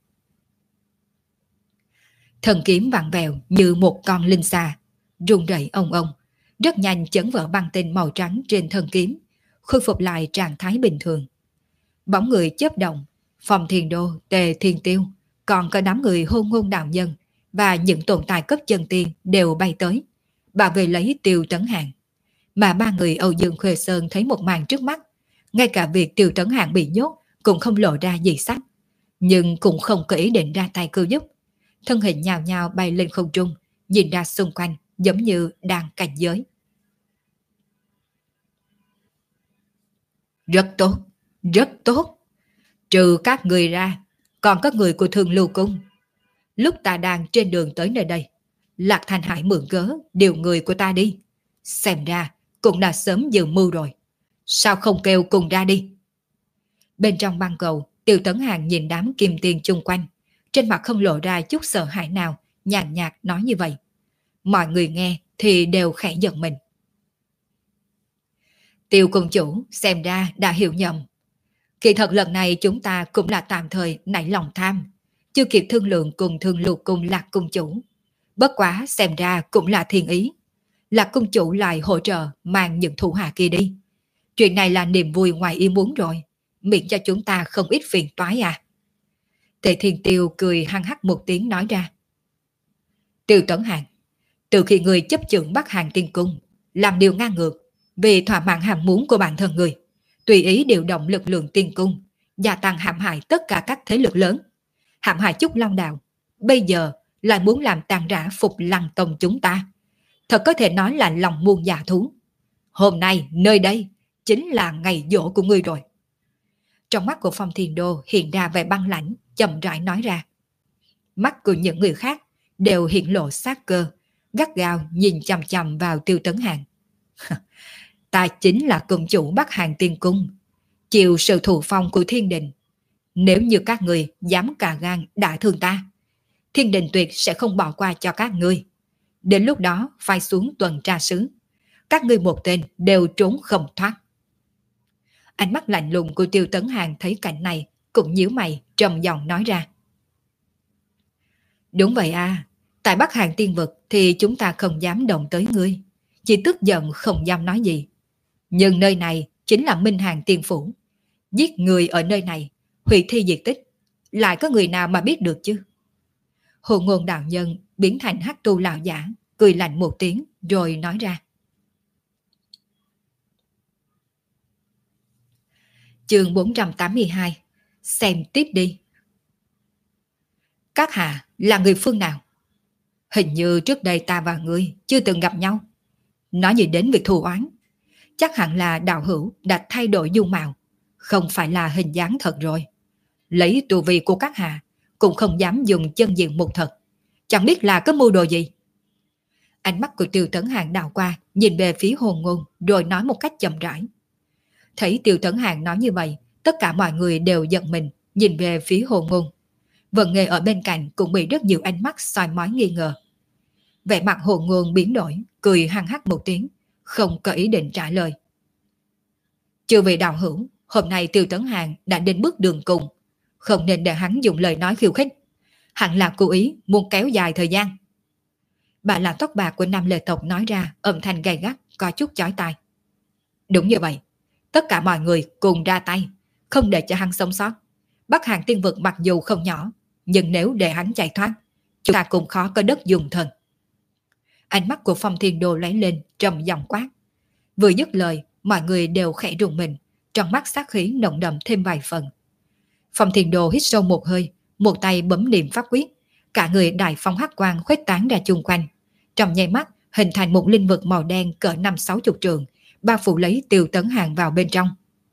A: Thần kiếm vặn vẹo như một con linh xà, rung rẩy ông ông, rất nhanh chấn vỡ băng tinh màu trắng trên thân kiếm, khôi phục lại trạng thái bình thường. Bóng người chớp động, Phong Thiên Đô, Tề Thiên Tiêu, còn có đám người hôn ngôn đạo nhân và những tồn tại cấp chân tiên đều bay tới, bảo vệ lấy Tiêu Tấn Hàng. Mà ba người Âu Dương Khuê Sơn thấy một màn trước mắt, ngay cả việc Tiêu Tấn Hàng bị nhốt cũng không lộ ra gì sắc, nhưng cũng không có ý định ra tay cứu giúp. Thân hình nhào nhào bay lên không trung, nhìn ra xung quanh giống như đang cảnh giới. Rất tốt, rất tốt. Trừ các người ra, còn có người của Thương Lưu Cung. Lúc ta đang trên đường tới nơi đây, Lạc Thành Hải mượn cớ điều người của ta đi. Xem ra cũng đã sớm dự mưu rồi. Sao không kêu cùng ra đi? Bên trong băng cầu, Tiêu Tấn Hàng nhìn đám kim tiền chung quanh, trên mặt không lộ ra chút sợ hãi nào, nhàn nhạt nói như vậy. Mọi người nghe thì đều khẽ giận mình. Tiêu công chủ xem ra đã hiểu nhầm. Kỳ thật lần này chúng ta cũng là tạm thời nảy lòng tham, chưa kịp thương lượng cùng Thương Lưu Cung Lạc công chủ. Bất quá xem ra cũng là thiên ý. Lạc công chủ lại hỗ trợ mang những thủ hạ kia đi. Chuyện này là niềm vui ngoài ý muốn rồi, miễn cho chúng ta không ít phiền toái à. Tề Thiên Tiêu cười hăng hắc một tiếng nói ra. Tiêu Tấn Hàng, từ khi người chấp chưởng Bắc Hàng Tiên Cung, làm điều ngang ngược, vì thỏa mãn ham muốn của bản thân người, tùy ý điều động lực lượng tiên cung, gia tăng hãm hại tất cả các thế lực lớn, hãm hại Trúc Long Đạo, bây giờ lại muốn làm tàn rã Phục Lăng Tông chúng ta. Thật có thể nói là lòng muôn dạ thú. Hôm nay nơi đây chính là ngày giỗ của ngươi rồi. Trong mắt của Phong Thiên Đô hiện ra vẻ băng lãnh, chậm rãi nói ra. Mắt của những người khác đều hiện lộ sát cơ, gắt gao nhìn chằm chằm vào Tiêu Tấn Hàng. Ta chính là cung chủ Bắc Hàng Tiên Cung, chịu sự thù phong của thiên đình. Nếu như các người dám cà gan đả thương ta, thiên đình tuyệt sẽ không bỏ qua cho các ngươi. Đến lúc đó phải xuống tuần tra sứ, các ngươi một tên đều trốn không thoát. Ánh mắt lạnh lùng của Tiêu Tấn Hàng thấy cảnh này cũng nhíu mày, trầm giọng nói ra. Đúng vậy à, tại Bắc Hàng Tiên Vực thì chúng ta không dám động tới ngươi, chỉ tức giận không dám nói gì. Nhưng nơi này chính là Minh Hàng Tiên Phủ, giết người ở nơi này, hủy thi diệt tích, lại có người nào mà biết được chứ? Hồ Ngôn đạo nhân biến thành hắc tu lão giả, cười lạnh một tiếng rồi nói ra. Chương bốn trăm tám mươi hai, xem tiếp đi. Các hạ là người phương nào? Hình như trước đây ta và ngươi chưa từng gặp nhau. Nói gì đến việc thù oán, chắc hẳn là đạo hữu đã thay đổi dung mạo, không phải là hình dáng thật rồi. Lấy tu vi của các hạ cũng không dám dùng chân diện mục thật, chẳng biết là có mưu đồ gì. Ánh mắt của Tiêu Tấn Hàng đảo qua, nhìn về phía Hồ Ngôn rồi nói một cách chậm rãi. Thấy Tiêu Tấn Hàng nói như vậy, tất cả mọi người đều giận mình, nhìn về phía Hồ Ngôn. Vận Nghề ở bên cạnh cũng bị rất nhiều ánh mắt soi mói nghi ngờ. Vẻ mặt Hồ Ngôn biến đổi, cười hăng hắc một tiếng, không có ý định trả lời. Chưa về đạo hữu, hôm nay Tiêu Tấn Hàng đã đến bước đường cùng, không nên để hắn dùng lời nói khiêu khích. Hẳn là cố ý muốn kéo dài thời gian. Bà là tóc bạc của Nam Lệ tộc nói ra, âm thanh gay gắt, có chút chói tai. Đúng như vậy, tất cả mọi người cùng ra tay, không để cho hắn sống sót. Bắc Hàng tiên vực mặc dù không nhỏ, nhưng nếu để hắn chạy thoát, chúng ta cũng khó có đất dùng thân. Ánh mắt của Phong Thiên Đô lấy lên, trầm giọng quát. Vừa dứt lời, mọi người đều khẽ rùng mình, trong mắt sát khí nồng đậm thêm vài phần. Phong Thiên Đô hít sâu một hơi, một tay bấm niệm pháp quyết, cả người đại phong hắc quang khuếch tán ra chung quanh. Trong nháy mắt, hình thành một linh vực màu đen cỡ năm sáu chục trường, bao phủ lấy Tiêu Tấn Hàng vào bên trong.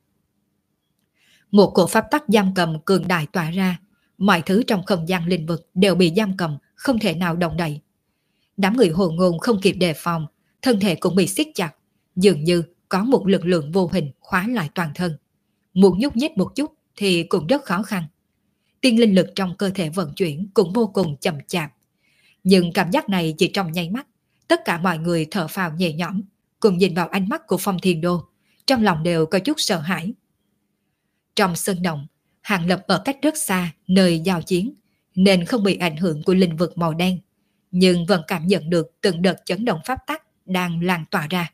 A: Một cổ pháp tắc giam cầm cường đại tỏa ra, mọi thứ trong không gian linh vực đều bị giam cầm, không thể nào động đậy. Đám người Hồ Ngôn không kịp đề phòng, thân thể cũng bị siết chặt, dường như có một lực lượng vô hình khóa lại toàn thân. Muốn nhúc nhích một chút thì cũng rất khó khăn. Tiên linh lực trong cơ thể vận chuyển cũng vô cùng chậm chạp. Nhưng cảm giác này chỉ trong nháy mắt, tất cả mọi người thở phào nhẹ nhõm, cùng nhìn vào ánh mắt của Phong Thiên Đô, trong lòng đều có chút sợ hãi. Trong sơn động, Hàng Lập ở cách rất xa nơi giao chiến, nên không bị ảnh hưởng của linh vực màu đen, nhưng vẫn cảm nhận được từng đợt chấn động pháp tắc đang lan tỏa ra.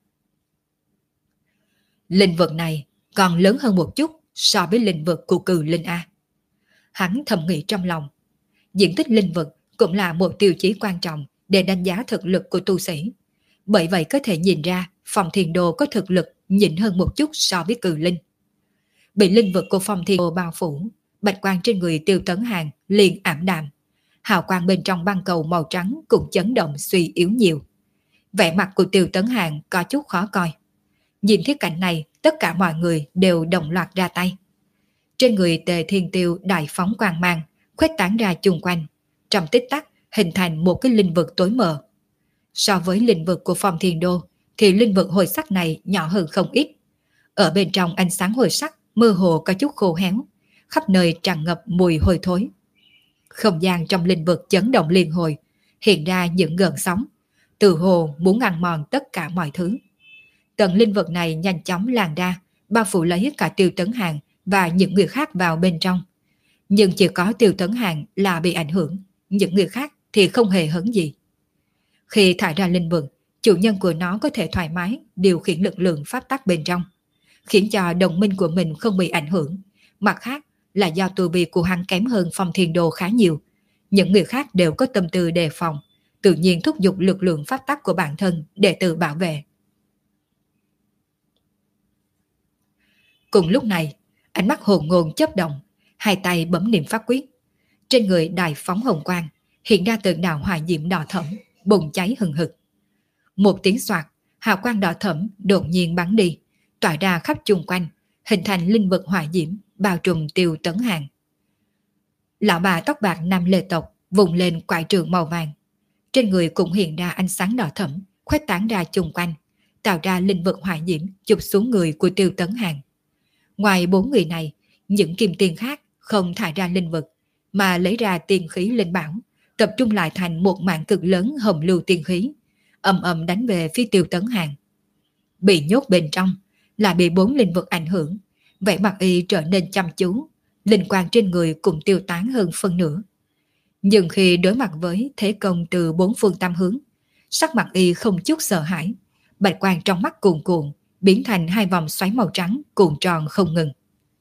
A: Linh vực này còn lớn hơn một chút so với linh vực của Cừ Linh A. Hắn thầm nghĩ trong lòng, diện tích linh vực cũng là một tiêu chí quan trọng để đánh giá thực lực của tu sĩ. Bởi vậy có thể nhìn ra Phong Thiên Đô có thực lực nhỉnh hơn một chút so với Cừ Linh. Bị linh vực của Phong Thiên Đô bao phủ, bạch quang trên người Tiêu Tấn Hàng liền ảm đạm. Hào quang bên trong băng cầu màu trắng cũng chấn động suy yếu nhiều. Vẻ mặt của Tiêu Tấn Hàng có chút khó coi. Nhìn thấy cảnh này, tất cả mọi người đều đồng loạt ra tay. Trên người Tề Thiên Tiêu đại phóng quang mang, khuếch tán ra chung quanh. Trong tích tắc, hình thành một cái linh vực tối mờ. So với linh vực của Phong Thiên Đô, thì linh vực hồi sắc này nhỏ hơn không ít. Ở bên trong ánh sáng hồi sắc, mơ hồ có chút khô héo, khắp nơi tràn ngập mùi hôi thối. Không gian trong linh vực chấn động liên hồi, hiện ra những gợn sóng, từ hồ muốn ăn mòn tất cả mọi thứ. Tầng linh vực này nhanh chóng lan ra, bao phủ lấy cả Tiêu Tấn Hàng và những người khác vào bên trong. Nhưng chỉ có Tiêu Tấn Hàng là bị ảnh hưởng, những người khác thì không hề hấn gì. Khi thải ra linh vực, chủ nhân của nó có thể thoải mái điều khiển lực lượng pháp tắc bên trong, khiến cho đồng minh của mình không bị ảnh hưởng. Mặt khác là do tu vi của hắn kém hơn Phong Thiên Đô khá nhiều. Những người khác đều có tâm tư đề phòng, tự nhiên thúc giục lực lượng pháp tắc của bản thân để tự bảo vệ. Cùng lúc này, ánh mắt Hồn Ngôn chớp động, hai tay bấm niệm pháp quyết. Trên người đại phóng hồng quang, hiện ra từng đạo hỏa diễm đỏ thẫm, bùng cháy hừng hực. Một tiếng xoạt, hào quang đỏ thẫm đột nhiên bắn đi, tỏa ra khắp chung quanh, hình thành linh vực hỏa diễm bao trùm Tiêu Tấn Hàng. Lão bà tóc bạc nam lê tộc vùng lên quải trường màu vàng, trên người cũng hiện ra ánh sáng đỏ thẫm, khuếch tán ra chung quanh, tạo ra linh vực hỏa diễm chụp xuống người của Tiêu Tấn Hàng. Ngoài bốn người này, những kim tiền khác không thải ra linh vực, mà lấy ra tiên khí linh bảo, tập trung lại thành một mạng cực lớn hồng lưu tiên khí, ầm ầm đánh về phía Tiêu Tấn Hàng. Bị nhốt bên trong, là bị bốn linh vực ảnh hưởng, vẻ mặt y trở nên chăm chú, linh quang trên người cũng tiêu tán hơn phân nửa. Nhưng khi đối mặt với thế công từ bốn phương tam hướng, sắc mặt y không chút sợ hãi, bạch quang trong mắt cuồn cuộn, biến thành hai vòng xoáy màu trắng cuộn tròn không ngừng.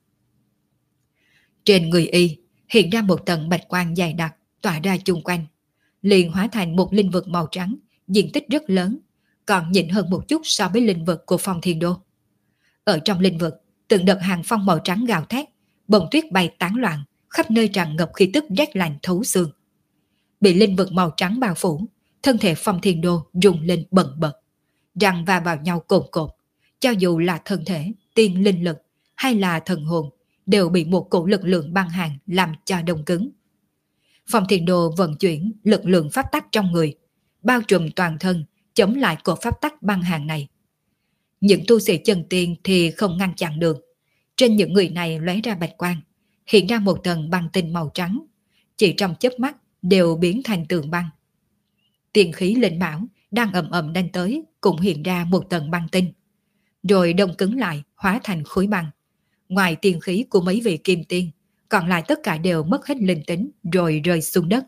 A: Trên người y hiện ra một tầng bạch quang dày đặc tỏa ra chung quanh, liền hóa thành một linh vực màu trắng, diện tích rất lớn, còn nhỉnh hơn một chút so với linh vực của Phong Thiên Đô. Ở trong linh vực, từng đợt hàng phong màu trắng gào thét, bông tuyết bay tán loạn, khắp nơi tràn ngập khí tức rét lạnh thấu xương. Bị linh vực màu trắng bao phủ, thân thể Phong Thiên Đô rung lên bần bật, răng va vào nhau cồn cột, cho dù là thân thể, tiên linh lực hay là thần hồn, đều bị một cổ lực lượng băng hàn làm cho đông cứng. Phong Thiên Đô vận chuyển lực lượng pháp tắc trong người, bao trùm toàn thân, chống lại cổ pháp tắc băng hàn này. Những tu sĩ chân tiên thì không ngăn chặn được. Trên những người này lóe ra bạch quang, hiện ra một tầng băng tinh màu trắng, chỉ trong chớp mắt đều biến thành tường băng. Tiên khí linh bảo đang ầm ầm đánh tới cũng hiện ra một tầng băng tinh, rồi đông cứng lại hóa thành khối băng. Ngoài tiên khí của mấy vị kim tiên, còn lại tất cả đều mất hết linh tính rồi rơi xuống đất.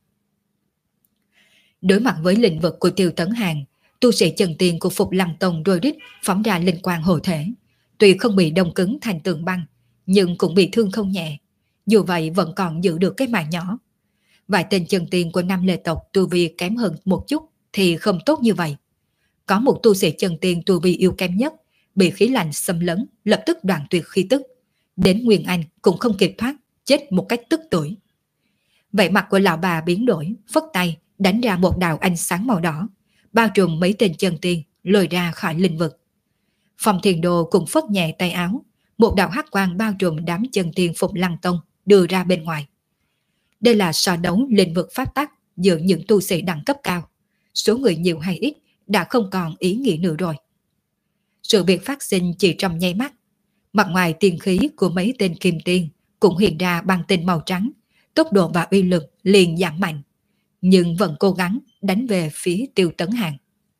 A: Đối mặt với lĩnh vực của Tiêu Tấn Hàng, tu sĩ chân tiên của Phục Lăng Tông Rôi Rít phóng ra linh quang hộ thể, tuy không bị đông cứng thành tường băng, nhưng cũng bị thương không nhẹ. Dù vậy vẫn còn giữ được cái mạng nhỏ. Vài tên chân tiên của năm lê tộc tu vi kém hơn một chút thì không tốt như vậy. Có một tu sĩ chân tiên tu vi yếu kém nhất, bị khí lạnh xâm lấn, lập tức đoạn tuyệt khí tức. Đến Nguyên Anh cũng không kịp thoát, chết một cách tức tưởi. Vẻ mặt của lão bà biến đổi, phất tay, đánh ra một đạo ánh sáng màu đỏ, bao trùm mấy tên chân tiên, lôi ra khỏi linh vực. Phong Thiền Đồ cũng phất nhẹ tay áo, một đạo hắc quang bao trùm đám chân tiên Phục Lăng Tông đưa ra bên ngoài. Đây là so đấu linh vực pháp tắc giữa những tu sĩ đẳng cấp cao. Số người nhiều hay ít đã không còn ý nghĩa nữa rồi. Sự việc phát sinh chỉ trong nháy mắt. Mặt ngoài tiên khí của mấy tên kim tiên cũng hiện ra bằng tinh màu trắng, tốc độ và uy lực liền giảm mạnh, nhưng vẫn cố gắng đánh về phía Tiêu Tấn Hàng.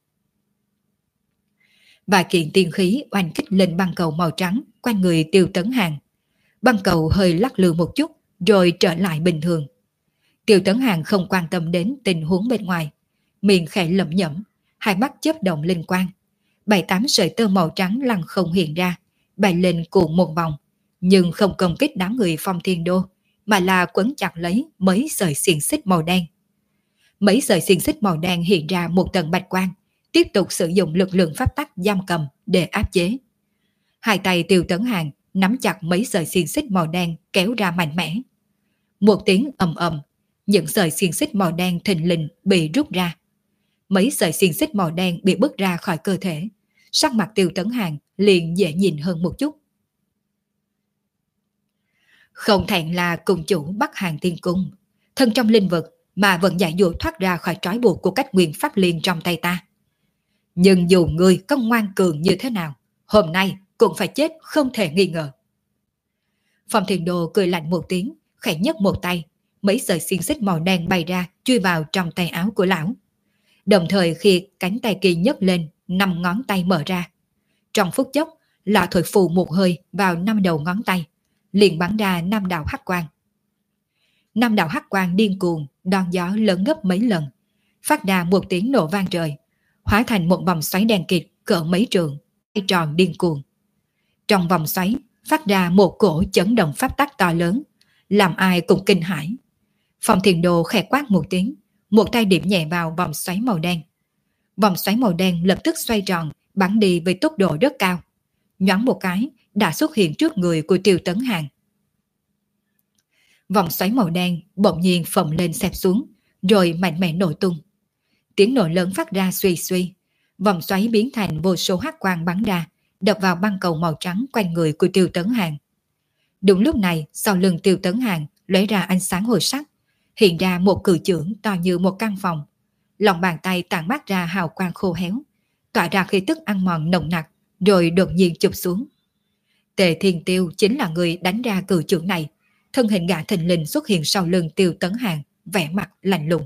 A: Vài kiện tiên khí oanh kích lên băng cầu màu trắng quanh người Tiêu Tấn Hàng. Băng cầu hơi lắc lư một chút rồi trở lại bình thường. Tiêu Tấn Hàng không quan tâm đến tình huống bên ngoài, miệng khẽ lẩm nhẩm, hai mắt chớp động linh quang. Bảy tám sợi tơ màu trắng lăn không hiện ra, bay lên cuộn một vòng, nhưng không công kích đám người Phong Thiên Đô, mà là quấn chặt lấy mấy sợi xiềng xích màu đen. Mấy sợi xiềng xích màu đen hiện ra một tầng bạch quang, tiếp tục sử dụng lực lượng pháp tắc giam cầm để áp chế. Hai tay Tiêu Tấn Hàng nắm chặt mấy sợi xiềng xích màu đen kéo ra mạnh mẽ. Một tiếng ầm ầm, những sợi xiềng xích màu đen thình lình bị rút ra. Mấy sợi xiềng xích màu đen bị bứt ra khỏi cơ thể, sắc mặt Tiêu Tấn Hàng liền dễ nhìn hơn một chút. Không thẹn là cung chủ Bắc Hàng Tiên Cung, thân trong linh vực mà vẫn giải dụ thoát ra khỏi trói buộc của cách nguyên pháp liên trong tay ta. Nhưng dù ngươi có ngoan cường như thế nào, hôm nay cũng phải chết không thể nghi ngờ. Phong Thiền Đồ cười lạnh một tiếng, khẽ nhấc một tay, mấy sợi xiềng xích màu đen bay ra chui vào trong tay áo của lão. Đồng thời khi cánh tay kia nhấc lên, năm ngón tay mở ra. Trong phút chốc, lão thổi phù một hơi vào năm đầu ngón tay, liền bắn ra năm đạo hắc quang. Năm đạo hắc quang điên cuồng, đón gió lớn gấp mấy lần, phát ra một tiếng nổ vang trời, hóa thành một vòng xoáy đen kịt cỡ mấy trượng, quay tròn điên cuồng. Trong vòng xoáy phát ra một cổ chấn động pháp tắc to lớn, làm ai cũng kinh hãi. Phong Thiền Đồ khẽ quát một tiếng, một tay điểm nhẹ vào vòng xoáy màu đen. Vòng xoáy màu đen lập tức xoay tròn, bắn đi với tốc độ rất cao. Nhoáng một cái đã xuất hiện trước người của Tiêu Tấn Hàng. Vòng xoáy màu đen bỗng nhiên phồng lên xẹp xuống, rồi mạnh mẽ nổ tung. Tiếng nổ lớn phát ra suy suy, vòng xoáy biến thành vô số hắc quang bắn ra, đập vào băng cầu màu trắng quanh người của Tiêu Tấn Hàng. Đúng lúc này, sau lưng Tiêu Tấn Hàng lóe ra ánh sáng hồi sắc, hiện ra một cự chưởng to như một căn phòng. Lòng bàn tay tản mát ra hào quang khô héo, tỏa ra khí tức ăn mòn nồng nặc, rồi đột nhiên chụp xuống. Tề Thiên Tiêu chính là người đánh ra cự chưởng này. Thân hình gã thình lình xuất hiện sau lưng Tiêu Tấn Hàng, vẻ mặt lạnh lùng.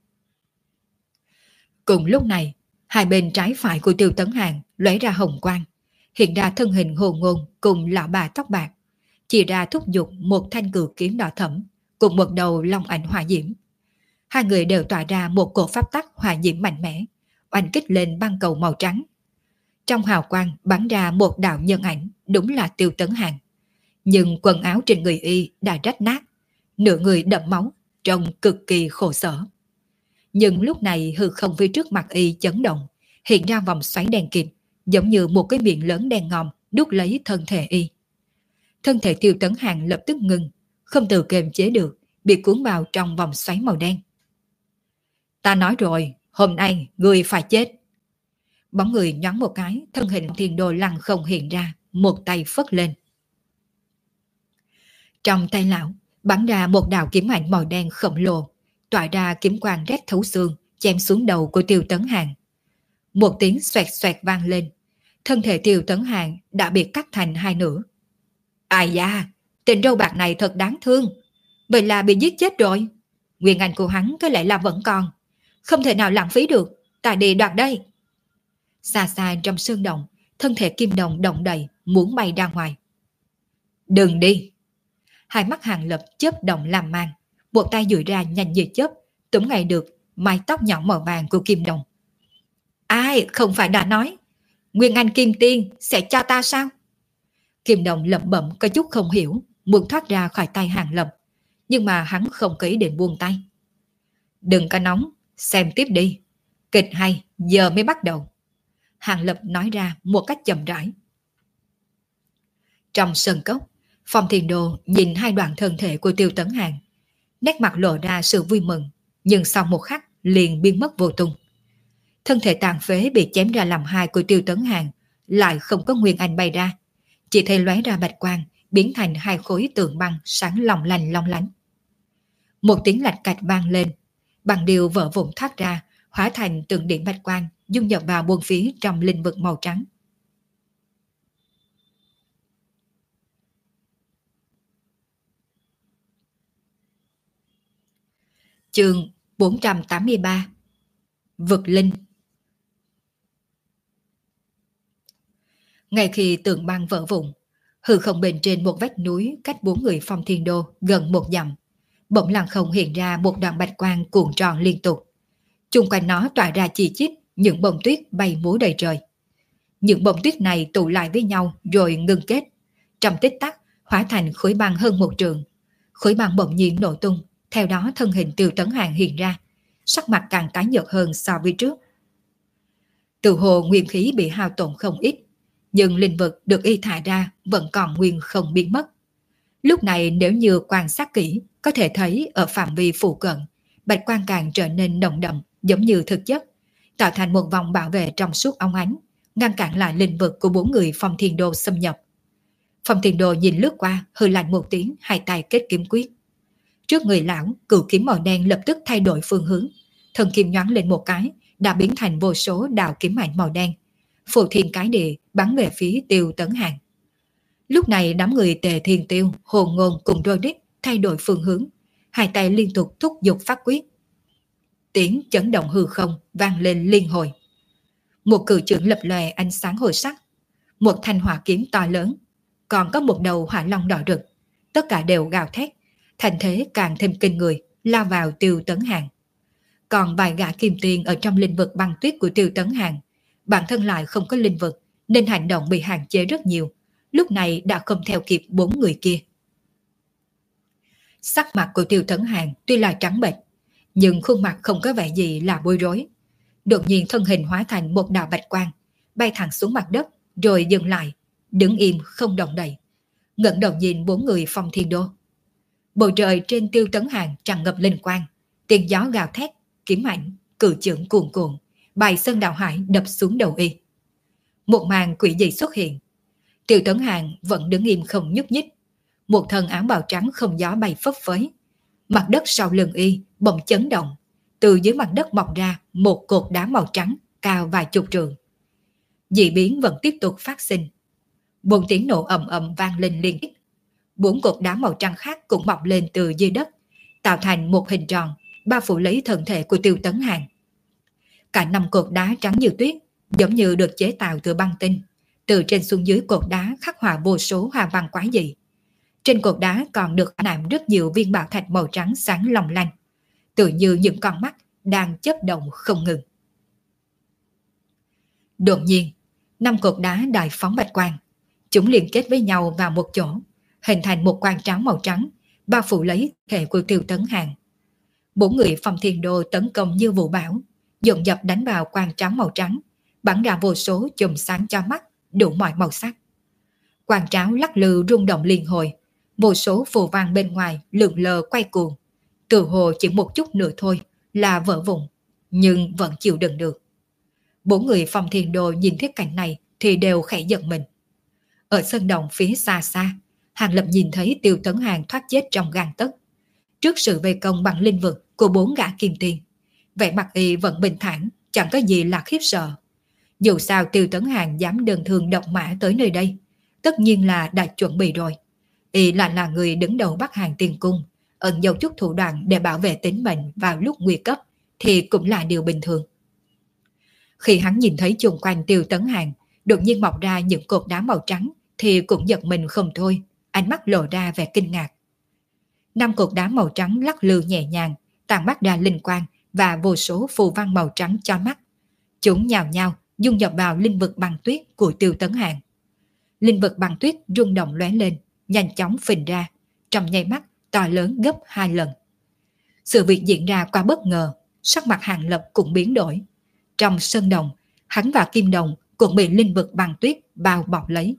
A: Cùng lúc này, hai bên trái phải của Tiêu Tấn Hàng lóe ra hồng quang, hiện ra thân hình Hồ Ngôn cùng lão bà tóc bạc, chỉ ra thúc giục một thanh cự kiếm đỏ thẫm cùng một đầu long ảnh hỏa diễm. Hai người đều tỏa ra một cổ pháp tắc hỏa diễm mạnh mẽ, oanh kích lên băng cầu màu trắng. Trong hào quang bắn ra một đạo nhân ảnh, đúng là Tiêu Tấn Hàng. Nhưng quần áo trên người y đã rách nát, nửa người đẫm máu, trông cực kỳ khổ sở. Nhưng lúc này hư không phía trước mặt y chấn động, hiện ra vòng xoáy đen kịt, giống như một cái miệng lớn đen ngòm đút lấy thân thể y. Thân thể Tiêu Tấn Hàng lập tức ngừng, không tự kiềm chế được, bị cuốn vào trong vòng xoáy màu đen. Ta nói rồi, hôm nay ngươi phải chết. Bóng người nhoáng một cái, thân hình Thiên Đồ lăng không hiện ra, một tay phất lên. Trong tay lão bắn ra một đạo kiếm ảnh màu đen khổng lồ, tỏa ra kiếm quang rét thấu xương, chém xuống đầu của Tiêu Tấn Hàng. Một tiếng xoẹt xoẹt vang lên, thân thể Tiêu Tấn Hàng đã bị cắt thành hai nửa. Ai da, tên râu bạc này thật đáng thương. Vậy là bị giết chết rồi. Nguyên anh của hắn có lẽ là vẫn còn, không thể nào lãng phí được, ta đi đoạt đây. Xa xa trong sơn động, thân thể Kim Đồng động đậy, muốn bay ra ngoài. Đừng đi. Hai mắt Hàng Lập chớp động làm mang, một tay duỗi ra nhanh như chớp, túm ngay được mái tóc nhỏ màu vàng của Kim Đồng. Ai, không phải đã nói Nguyên Anh Kim Tiên sẽ cho ta sao? Kim Đồng lẩm bẩm có chút không hiểu, muốn thoát ra khỏi tay Hàng Lập, nhưng mà hắn không có ý định buông tay. Đừng có nóng, xem tiếp đi. Kịch hay, giờ mới bắt đầu. Hàng Lập nói ra một cách chậm rãi. Trong sân cốc, Phong Thiên Đô nhìn hai đoạn thân thể của Tiêu Tấn Hàng. Nét mặt lộ ra sự vui mừng, nhưng sau một khắc liền biến mất vô tung. Thân thể tàn phế bị chém ra làm hai của Tiêu Tấn Hàng lại không có nguyên anh bay ra, chỉ thấy lóe ra bạch quang, biến thành hai khối tượng băng sáng long lanh long lánh. Một tiếng lạch cạch vang lên, băng điêu vỡ vụn thoát ra, hóa thành tượng điện bạch quang, dung nhập vào buông phía trong linh vực màu trắng. Chương bốn trăm tám mươi ba. Vực linh. Ngay khi tượng băng vỡ vụn, hư không bên trên một vách núi cách bốn người Phong Thiên Đô gần một dặm, bỗng lặng không hiện ra một đoạn bạch quang cuộn tròn liên tục. Chung quanh nó tỏa ra chi chít những bông tuyết bay múa đầy trời. Những bông tuyết này tụ lại với nhau rồi ngưng kết, trong tích tắc hóa thành khối băng hơn một trường. Khối băng bỗng nhiên nổ tung, theo đó thân hình Tiêu Tấn Hàng hiện ra, sắc mặt càng tái nhợt hơn so với trước. Từ hồ nguyên khí bị hao tổn không ít, nhưng linh vực được y thải ra vẫn còn nguyên không biến mất. Lúc này nếu như quan sát kỹ, có thể thấy ở phạm vi phụ cận, bạch quang càng trở nên nồng đậm giống như thực chất, tạo thành một vòng bảo vệ trong suốt óng ánh, ngăn cản lại linh vực của bốn người Phong Thiên Đô xâm nhập. Phong Thiên Đô nhìn lướt qua, hừ lạnh một tiếng, hai tay kết kiếm quyết. Trước người lão, cửu kiếm màu đen lập tức thay đổi phương hướng, thân kiếm nhoáng lên một cái, đã biến thành vô số đạo kiếm ảnh màu đen, phù thiên cái địa bắn về phía Tiêu Tấn Hàng. Lúc này đám người Tề Thiên Tiêu, Hồ Ngôn cùng Rodic thay đổi phương hướng, hai tay liên tục thúc giục phát quyết. Tiếng chấn động hư không vang lên liên hồi. Một cự chưởng lập lòe ánh sáng hồi sắc, một thanh hỏa kiếm to lớn, còn có một đầu hỏa long đỏ rực, tất cả đều gào thét, thành thế càng thêm kinh người, lao vào Tiêu Tấn Hàng. Còn vài gã kim tiền ở trong linh vực băng tuyết của Tiêu Tấn Hàng, bản thân lại không có linh vực nên hành động bị hạn chế rất nhiều, lúc này đã không theo kịp bốn người kia. Sắc mặt của Tiêu Tấn Hàng tuy là trắng bệch, nhưng khuôn mặt không có vẻ gì là bối rối. Đột nhiên thân hình hóa thành một đạo bạch quang, bay thẳng xuống mặt đất rồi dừng lại, đứng im không động đậy, ngẩng đầu nhìn bốn người Phong Thiên Đô. Bầu trời trên Tiêu Tấn Hàng tràn ngập linh quang, tiếng gió gào thét, kiếm ảnh, cự chưởng cuồn cuộn, bài sơn đào hải đập xuống đầu y. Một màn quỷ dị xuất hiện. Tiêu Tấn Hàng vẫn đứng im không nhúc nhích, một thân áo bào trắng không gió bay phấp phới. Mặt đất sau lưng y bỗng chấn động, từ dưới mặt đất mọc ra một cột đá màu trắng cao vài chục trượng. Dị biến vẫn tiếp tục phát sinh. Bốn tiếng nổ ầm ầm vang lên liên tiếp. Bốn cột đá màu trắng khác cũng mọc lên từ dưới đất, tạo thành một hình tròn, bao phủ lấy thân thể của Tiêu Tấn Hàng. Cả năm cột đá trắng như tuyết, giống như được chế tạo từ băng tinh. Từ trên xuống dưới cột đá khắc họa vô số hoa văn quái dị. Trên cột đá còn được nạm rất nhiều viên bảo thạch màu trắng sáng long lanh, tự như những con mắt đang chớp động không ngừng. Đột nhiên, năm cột đá đại phóng bạch quang, chúng liên kết với nhau vào một chỗ, hình thành một quang tráo màu trắng, bao phủ lấy thể của Tiêu Tấn Hàng. Bốn người Phong Thiên Đô tấn công như vụ bão, dồn dập đánh vào quang tráo màu trắng, bắn ra vô số chùm sáng cho mắt, đủ mọi màu sắc. Quang tráo lắc lư rung động liên hồi, vô số phù văn bên ngoài lượn lờ quay cuồng, từ hồ chỉ một chút nữa thôi là vỡ vụn, nhưng vẫn chịu đựng được. Bốn người Phong Thiên Đô nhìn thấy cảnh này thì đều khẽ giật mình. Ở sân động phía xa xa, Hàng Lập nhìn thấy Tiêu Tấn Hàng thoát chết trong gang tấc, trước sự vây công bằng linh vực của bốn gã kim tiền. Vẻ mặt y vẫn bình thản, chẳng có gì là khiếp sợ. Dù sao Tiêu Tấn Hàng dám đơn thương độc mã tới nơi đây, tất nhiên là đã chuẩn bị rồi. Y là là người đứng đầu Bắc Hàng Tiên Cung, ẩn giấu chút thủ đoạn để bảo vệ tính mệnh vào lúc nguy cấp thì cũng là điều bình thường. Khi hắn nhìn thấy chung quanh Tiêu Tấn Hàng đột nhiên mọc ra những cột đá màu trắng thì cũng giật mình không thôi, ánh mắt lộ ra vẻ kinh ngạc. Năm cột đá màu trắng lắc lư nhẹ nhàng, tàn mắt ra linh quang và vô số phù văn màu trắng cho mắt. Chúng nhào nhào dung nhập vào linh vực băng tuyết của Tiêu Tấn Hàng. Linh vật băng tuyết rung động lóe lên, nhanh chóng phình ra, trong nháy mắt to lớn gấp hai lần. Sự việc diễn ra qua bất ngờ, sắc mặt Hàng Lập cũng biến đổi. Trong sơn đồng, hắn và Kim Đồng cũng bị linh vật băng tuyết bao bọc lấy.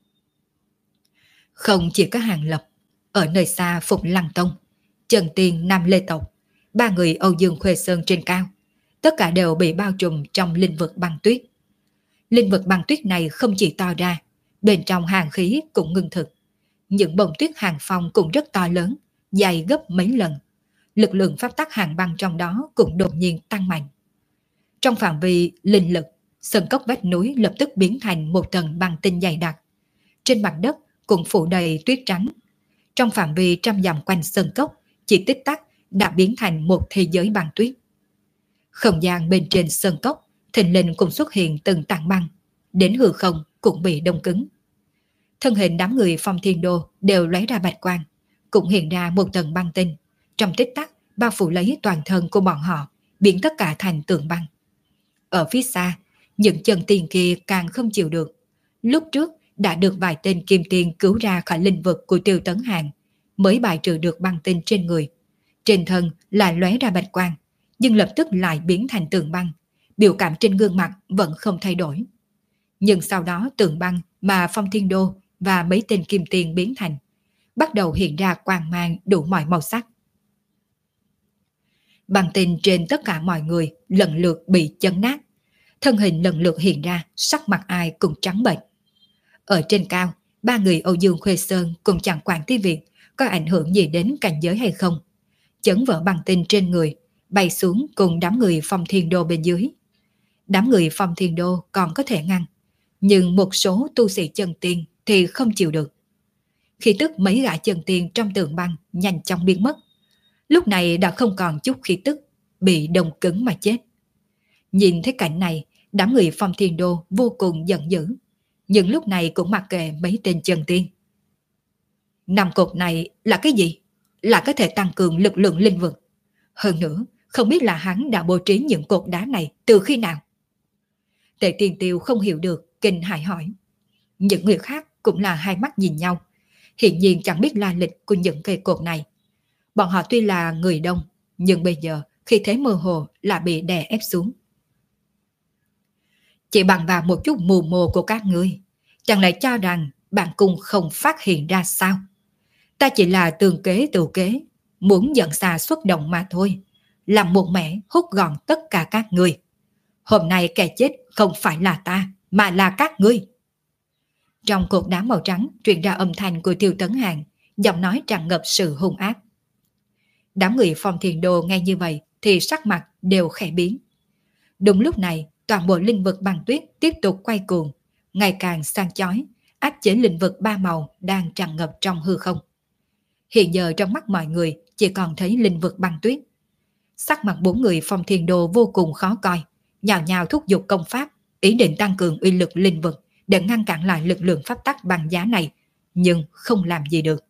A: Không chỉ có Hàng Lập, ở nơi xa Phục Lăng Tông, Trần Tiên, Nam Lê Tộc, ba người Âu Dương Khuê Sơn trên cao, tất cả đều bị bao trùm trong linh vật băng tuyết. Linh vật băng tuyết này không chỉ to ra, bên trong hàn khí cũng ngưng thực. Những bông tuyết hàng phong cũng rất to lớn, dày gấp mấy lần. Lực lượng pháp tắc hàng băng trong đó cũng đột nhiên tăng mạnh. Trong phạm vi linh lực, sân cốc vách núi lập tức biến thành một tầng băng tinh dày đặc. Trên mặt đất cũng phủ đầy tuyết trắng. Trong phạm vi trăm dặm quanh sân cốc, chỉ tích tắc đã biến thành một thế giới băng tuyết. Không gian bên trên sân cốc, thình lình cũng xuất hiện từng tảng băng, đến hư không cũng bị đông cứng. Thân hình đám người Phong Thiên Đô đều lóe ra bạch quang, cũng hiện ra một tầng băng tinh, trong tích tắc bao phủ lấy toàn thân của bọn họ, biến tất cả thành tường băng. Ở phía xa, những chân tiên kia càng không chịu được. Lúc trước đã được vài tên kim tiên cứu ra khỏi linh vực của Tiêu Tấn Hàng, mới bài trừ được băng tinh trên người. Trên thân lại lóe ra bạch quang, nhưng lập tức lại biến thành tường băng, biểu cảm trên gương mặt vẫn không thay đổi. Nhưng sau đó tường băng mà Phong Thiên Đô và mấy tên kim tiền biến thành, bắt đầu hiện ra quang mang đủ mọi màu sắc. Băng tinh trên tất cả mọi người lần lượt bị chấn nát, thân hình lần lượt hiện ra, sắc mặt ai cũng trắng bệch. Ở trên cao, ba người Âu Dương Khuê Sơn cũng chẳng quản tới việc có ảnh hưởng gì đến cảnh giới hay không. Chấn vỡ băng tinh trên người, bay xuống cùng đám người Phong Thiên Đô bên dưới. Đám người Phong Thiên Đô còn có thể ngăn, nhưng một số tu sĩ chân tiên thì không chịu được. Khí tức mấy gã chân tiên trong tường băng nhanh chóng biến mất. Lúc này đã không còn chút khí tức, bị đông cứng mà chết. Nhìn thấy cảnh này, đám người Phong Thiên Đô vô cùng giận dữ, nhưng lúc này cũng mặc kệ mấy tên chân tiên. Năm cột này là cái gì? Là có thể tăng cường lực lượng linh vực. Hơn nữa, không biết là hắn đã bố trí những cột đá này từ khi nào. Tề Tiên Tiêu không hiểu được, kinh hãi hỏi. Những người khác cũng là hai mắt nhìn nhau, hiển nhiên chẳng biết la lịch của những cây cột này. Bọn họ tuy là người đông, nhưng bây giờ khi thế mơ hồ là bị đè ép xuống. Chỉ bằng vào một chút mù mồ của các ngươi, chẳng lẽ cho rằng bản cung không phát hiện ra sao? Ta chỉ là tường kế tự kế, muốn dẫn xa xuất động mà thôi, làm một mẻ hút gọn tất cả các ngươi. Hôm nay kẻ chết không phải là ta, mà là các ngươi. Trong cột đá màu trắng truyền ra âm thanh của Tiêu Tấn Hàng, giọng nói tràn ngập sự hung ác. Đám người Phong Thiên Đô nghe như vậy thì sắc mặt đều khẽ biến. Đúng lúc này, toàn bộ linh vực băng tuyết tiếp tục quay cuồng, ngày càng sang chói, áp chế linh vực ba màu đang tràn ngập trong hư không. Hiện giờ trong mắt mọi người chỉ còn thấy linh vực băng tuyết. Sắc mặt bốn người Phong Thiên Đô vô cùng khó coi, nhào nhào thúc giục công pháp, ý định tăng cường uy lực linh vực để ngăn cản lại lực lượng pháp tắc băng giá này, nhưng không làm gì được.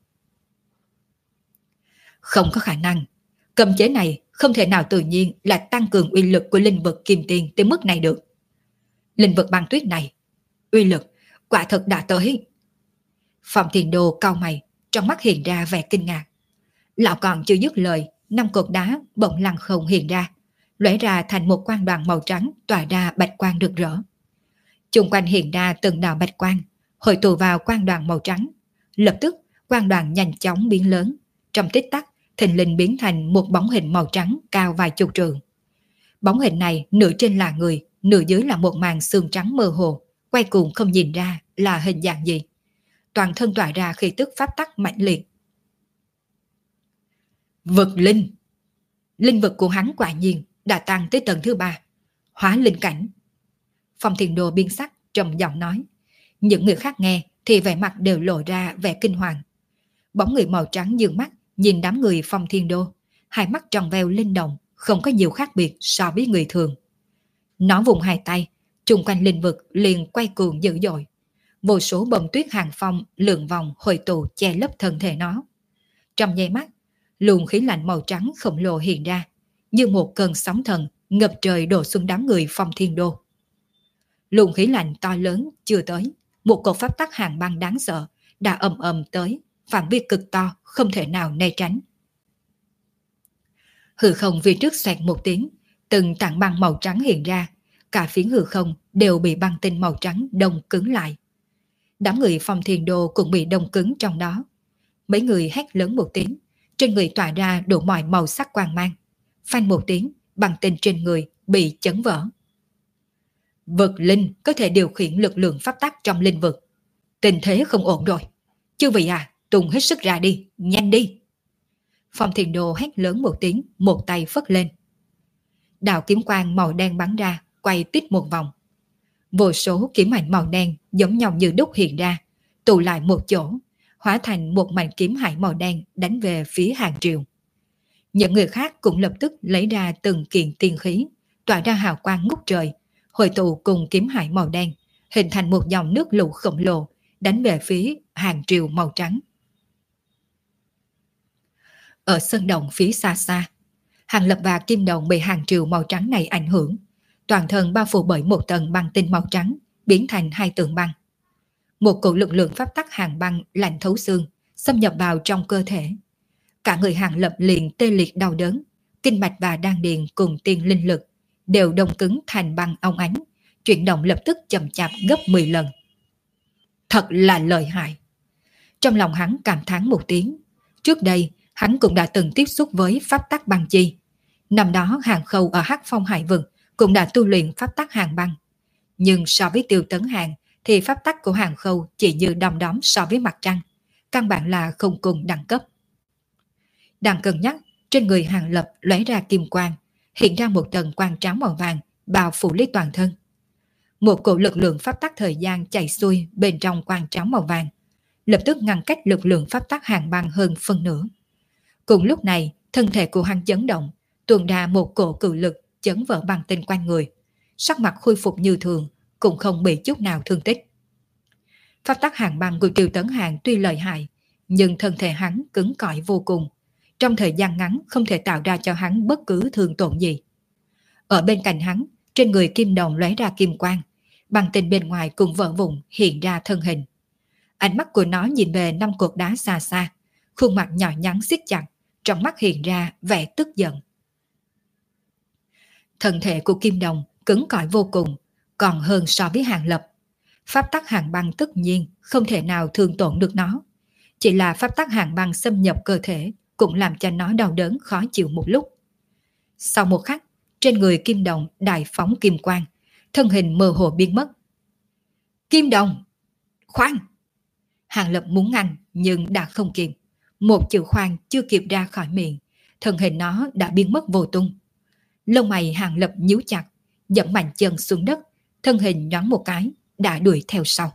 A: Không có khả năng, cấm chế này không thể nào tự nhiên là tăng cường uy lực của linh vực kim tiền tới mức này được. Linh vực băng tuyết này, uy lực quả thật đã tới. Phong Thiên Đô cau mày, trong mắt hiện ra vẻ kinh ngạc. Lão còn chưa dứt lời, năm cột đá bỗng lăng không hiện ra, lóe ra thành một quang đoàn màu trắng tỏa ra bạch quang rực rỡ. Chung quanh hiện ra từng đạo bạch quang, hội tụ vào quang đoàn màu trắng. Lập tức, quang đoàn nhanh chóng biến lớn, trong tích tắc, thình lình biến thành một bóng hình màu trắng cao vài chục trượng. Bóng hình này nửa trên là người, nửa dưới là một màn xương trắng mơ hồ, quay cuồng không nhìn ra là hình dạng gì. Toàn thân tỏa ra khí tức pháp tắc mạnh liệt. Vực linh. Linh vực của hắn quả nhiên đã tăng tới tầng thứ ba, hóa linh cảnh. Phong Thiên Đô biến sắc, trầm giọng nói. Những người khác nghe thì vẻ mặt đều lộ ra vẻ kinh hoàng. Bóng người màu trắng dương mắt nhìn đám người Phong Thiên Đô, hai mắt tròn veo linh động, không có nhiều khác biệt so với người thường. Nó vùng hai tay, chung quanh linh vực liền quay cuồng dữ dội. Vô số bông tuyết hàng phong lượn vòng hội tụ che lấp thân thể nó. Trong nháy mắt, luồng khí lạnh màu trắng khổng lồ hiện ra, như một cơn sóng thần ngập trời đổ xuống đám người Phong Thiên Đô. Luồng khí lạnh to lớn chưa tới, một cột pháp tắc hàng băng đáng sợ đã ầm ầm tới, phạm vi cực to, không thể nào né tránh. Hư không phía trước xoẹt một tiếng, từng tảng băng màu trắng hiện ra, cả phiến hư không đều bị băng tinh màu trắng đông cứng lại. Đám người Phong Thiên Đô cũng bị đông cứng trong đó. Mấy người hét lớn một tiếng, trên người tỏa ra đủ mọi màu sắc quang mang. Phanh một tiếng, băng tinh trên người bị chấn vỡ. Vực linh có thể điều khiển lực lượng pháp tắc trong linh vực. Tình thế không ổn rồi. Chư vị à, tung hết sức ra đi, nhanh đi. Phong Thiên Đô hét lớn một tiếng, một tay phất lên. Đạo kiếm quang màu đen bắn ra, quay tít một vòng. Vô số kiếm ảnh màu đen giống nhau như đúc hiện ra, tụ lại một chỗ, hóa thành một mảnh kiếm hải màu đen đánh về phía Hàng Triều. Những người khác cũng lập tức lấy ra từng kiện tiên khí, tỏa ra hào quang ngút trời, hội tụ cùng kiếm hải màu đen, hình thành một dòng nước lũ khổng lồ, đánh về phía Hàng Triều màu trắng. Ở sân động phía xa xa, Hàng Lập và Kim Đồng bị Hàng Triều màu trắng này ảnh hưởng, toàn thân bao phủ bởi một tầng băng tinh màu trắng, biến thành hai tượng băng. Một cổ lực lượng pháp tắc hàng băng lạnh thấu xương, xâm nhập vào trong cơ thể. Cả người Hàng Lập liền tê liệt đau đớn, kinh mạch và đan điền cùng tiên linh lực đều đông cứng thành băng óng ánh, chuyển động lập tức chậm chạp gấp mười lần. Thật là lợi hại. Trong lòng hắn cảm thán một tiếng. Trước đây, hắn cũng đã từng tiếp xúc với pháp tắc băng chi. Năm đó Hàng Khâu ở Hắc Phong Hải Vực cũng đã tu luyện pháp tắc hàng băng. Nhưng so với Tiêu Tấn Hàng thì pháp tắc của Hàng Khâu chỉ như đom đóm so với mặt trăng, căn bản là không cùng đẳng cấp. Đang cân nhắc, trên người Hàng Lập lóe ra kim quang, hiện ra một tầng quang trắng màu vàng bao phủ lấy toàn thân. Một cổ lực lượng pháp tắc thời gian chạy xuôi bên trong quang trắng màu vàng, lập tức ngăn cách lực lượng pháp tắc hàng băng hơn phân nửa. Cùng lúc này, thân thể của hắn chấn động, tuôn ra một cổ cự lực chấn vỡ băng tinh quanh người, sắc mặt khôi phục như thường, cũng không bị chút nào thương tích. Pháp tắc hàng băng của Tiêu Tấn Hàng tuy lợi hại, nhưng thân thể hắn cứng cỏi vô cùng, trong thời gian ngắn không thể tạo ra cho hắn bất cứ thương tổn gì. Ở bên cạnh hắn, trên người Kim Đồng lóe ra kim quang, băng tinh bên ngoài cũng vỡ vụn hiện ra thân hình. Ánh mắt của nó nhìn về năm cột đá xa xa, khuôn mặt nhỏ nhắn siết chặt, trong mắt hiện ra vẻ tức giận. Thân thể của Kim Đồng cứng cỏi vô cùng, còn hơn so với Hàng Lập. Pháp tắc hàng băng tất nhiên không thể nào thương tổn được nó. Chỉ là pháp tắc hàng băng xâm nhập cơ thể cũng làm cho nó đau đớn khó chịu một lúc. Sau một khắc, trên người Kim Đồng đại phóng kim quang, thân hình mơ hồ biến mất. Kim Đồng! Khoan! Hàng Lập muốn ngăn nhưng đã không kịp. Một chữ khoan chưa kịp ra khỏi miệng, thân hình nó đã biến mất vô tung. Lông mày Hàng Lập nhíu chặt, dẫm mạnh chân xuống đất, thân hình nhoáng một cái, đã đuổi theo sau.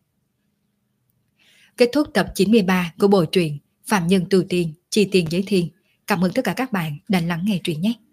A: Kết thúc tập chín mươi ba của bộ truyện Phạm Nhân Tu Tiên, Chi Tiền Giới Thiên. Cảm ơn tất cả các bạn đã lắng nghe truyện nhé.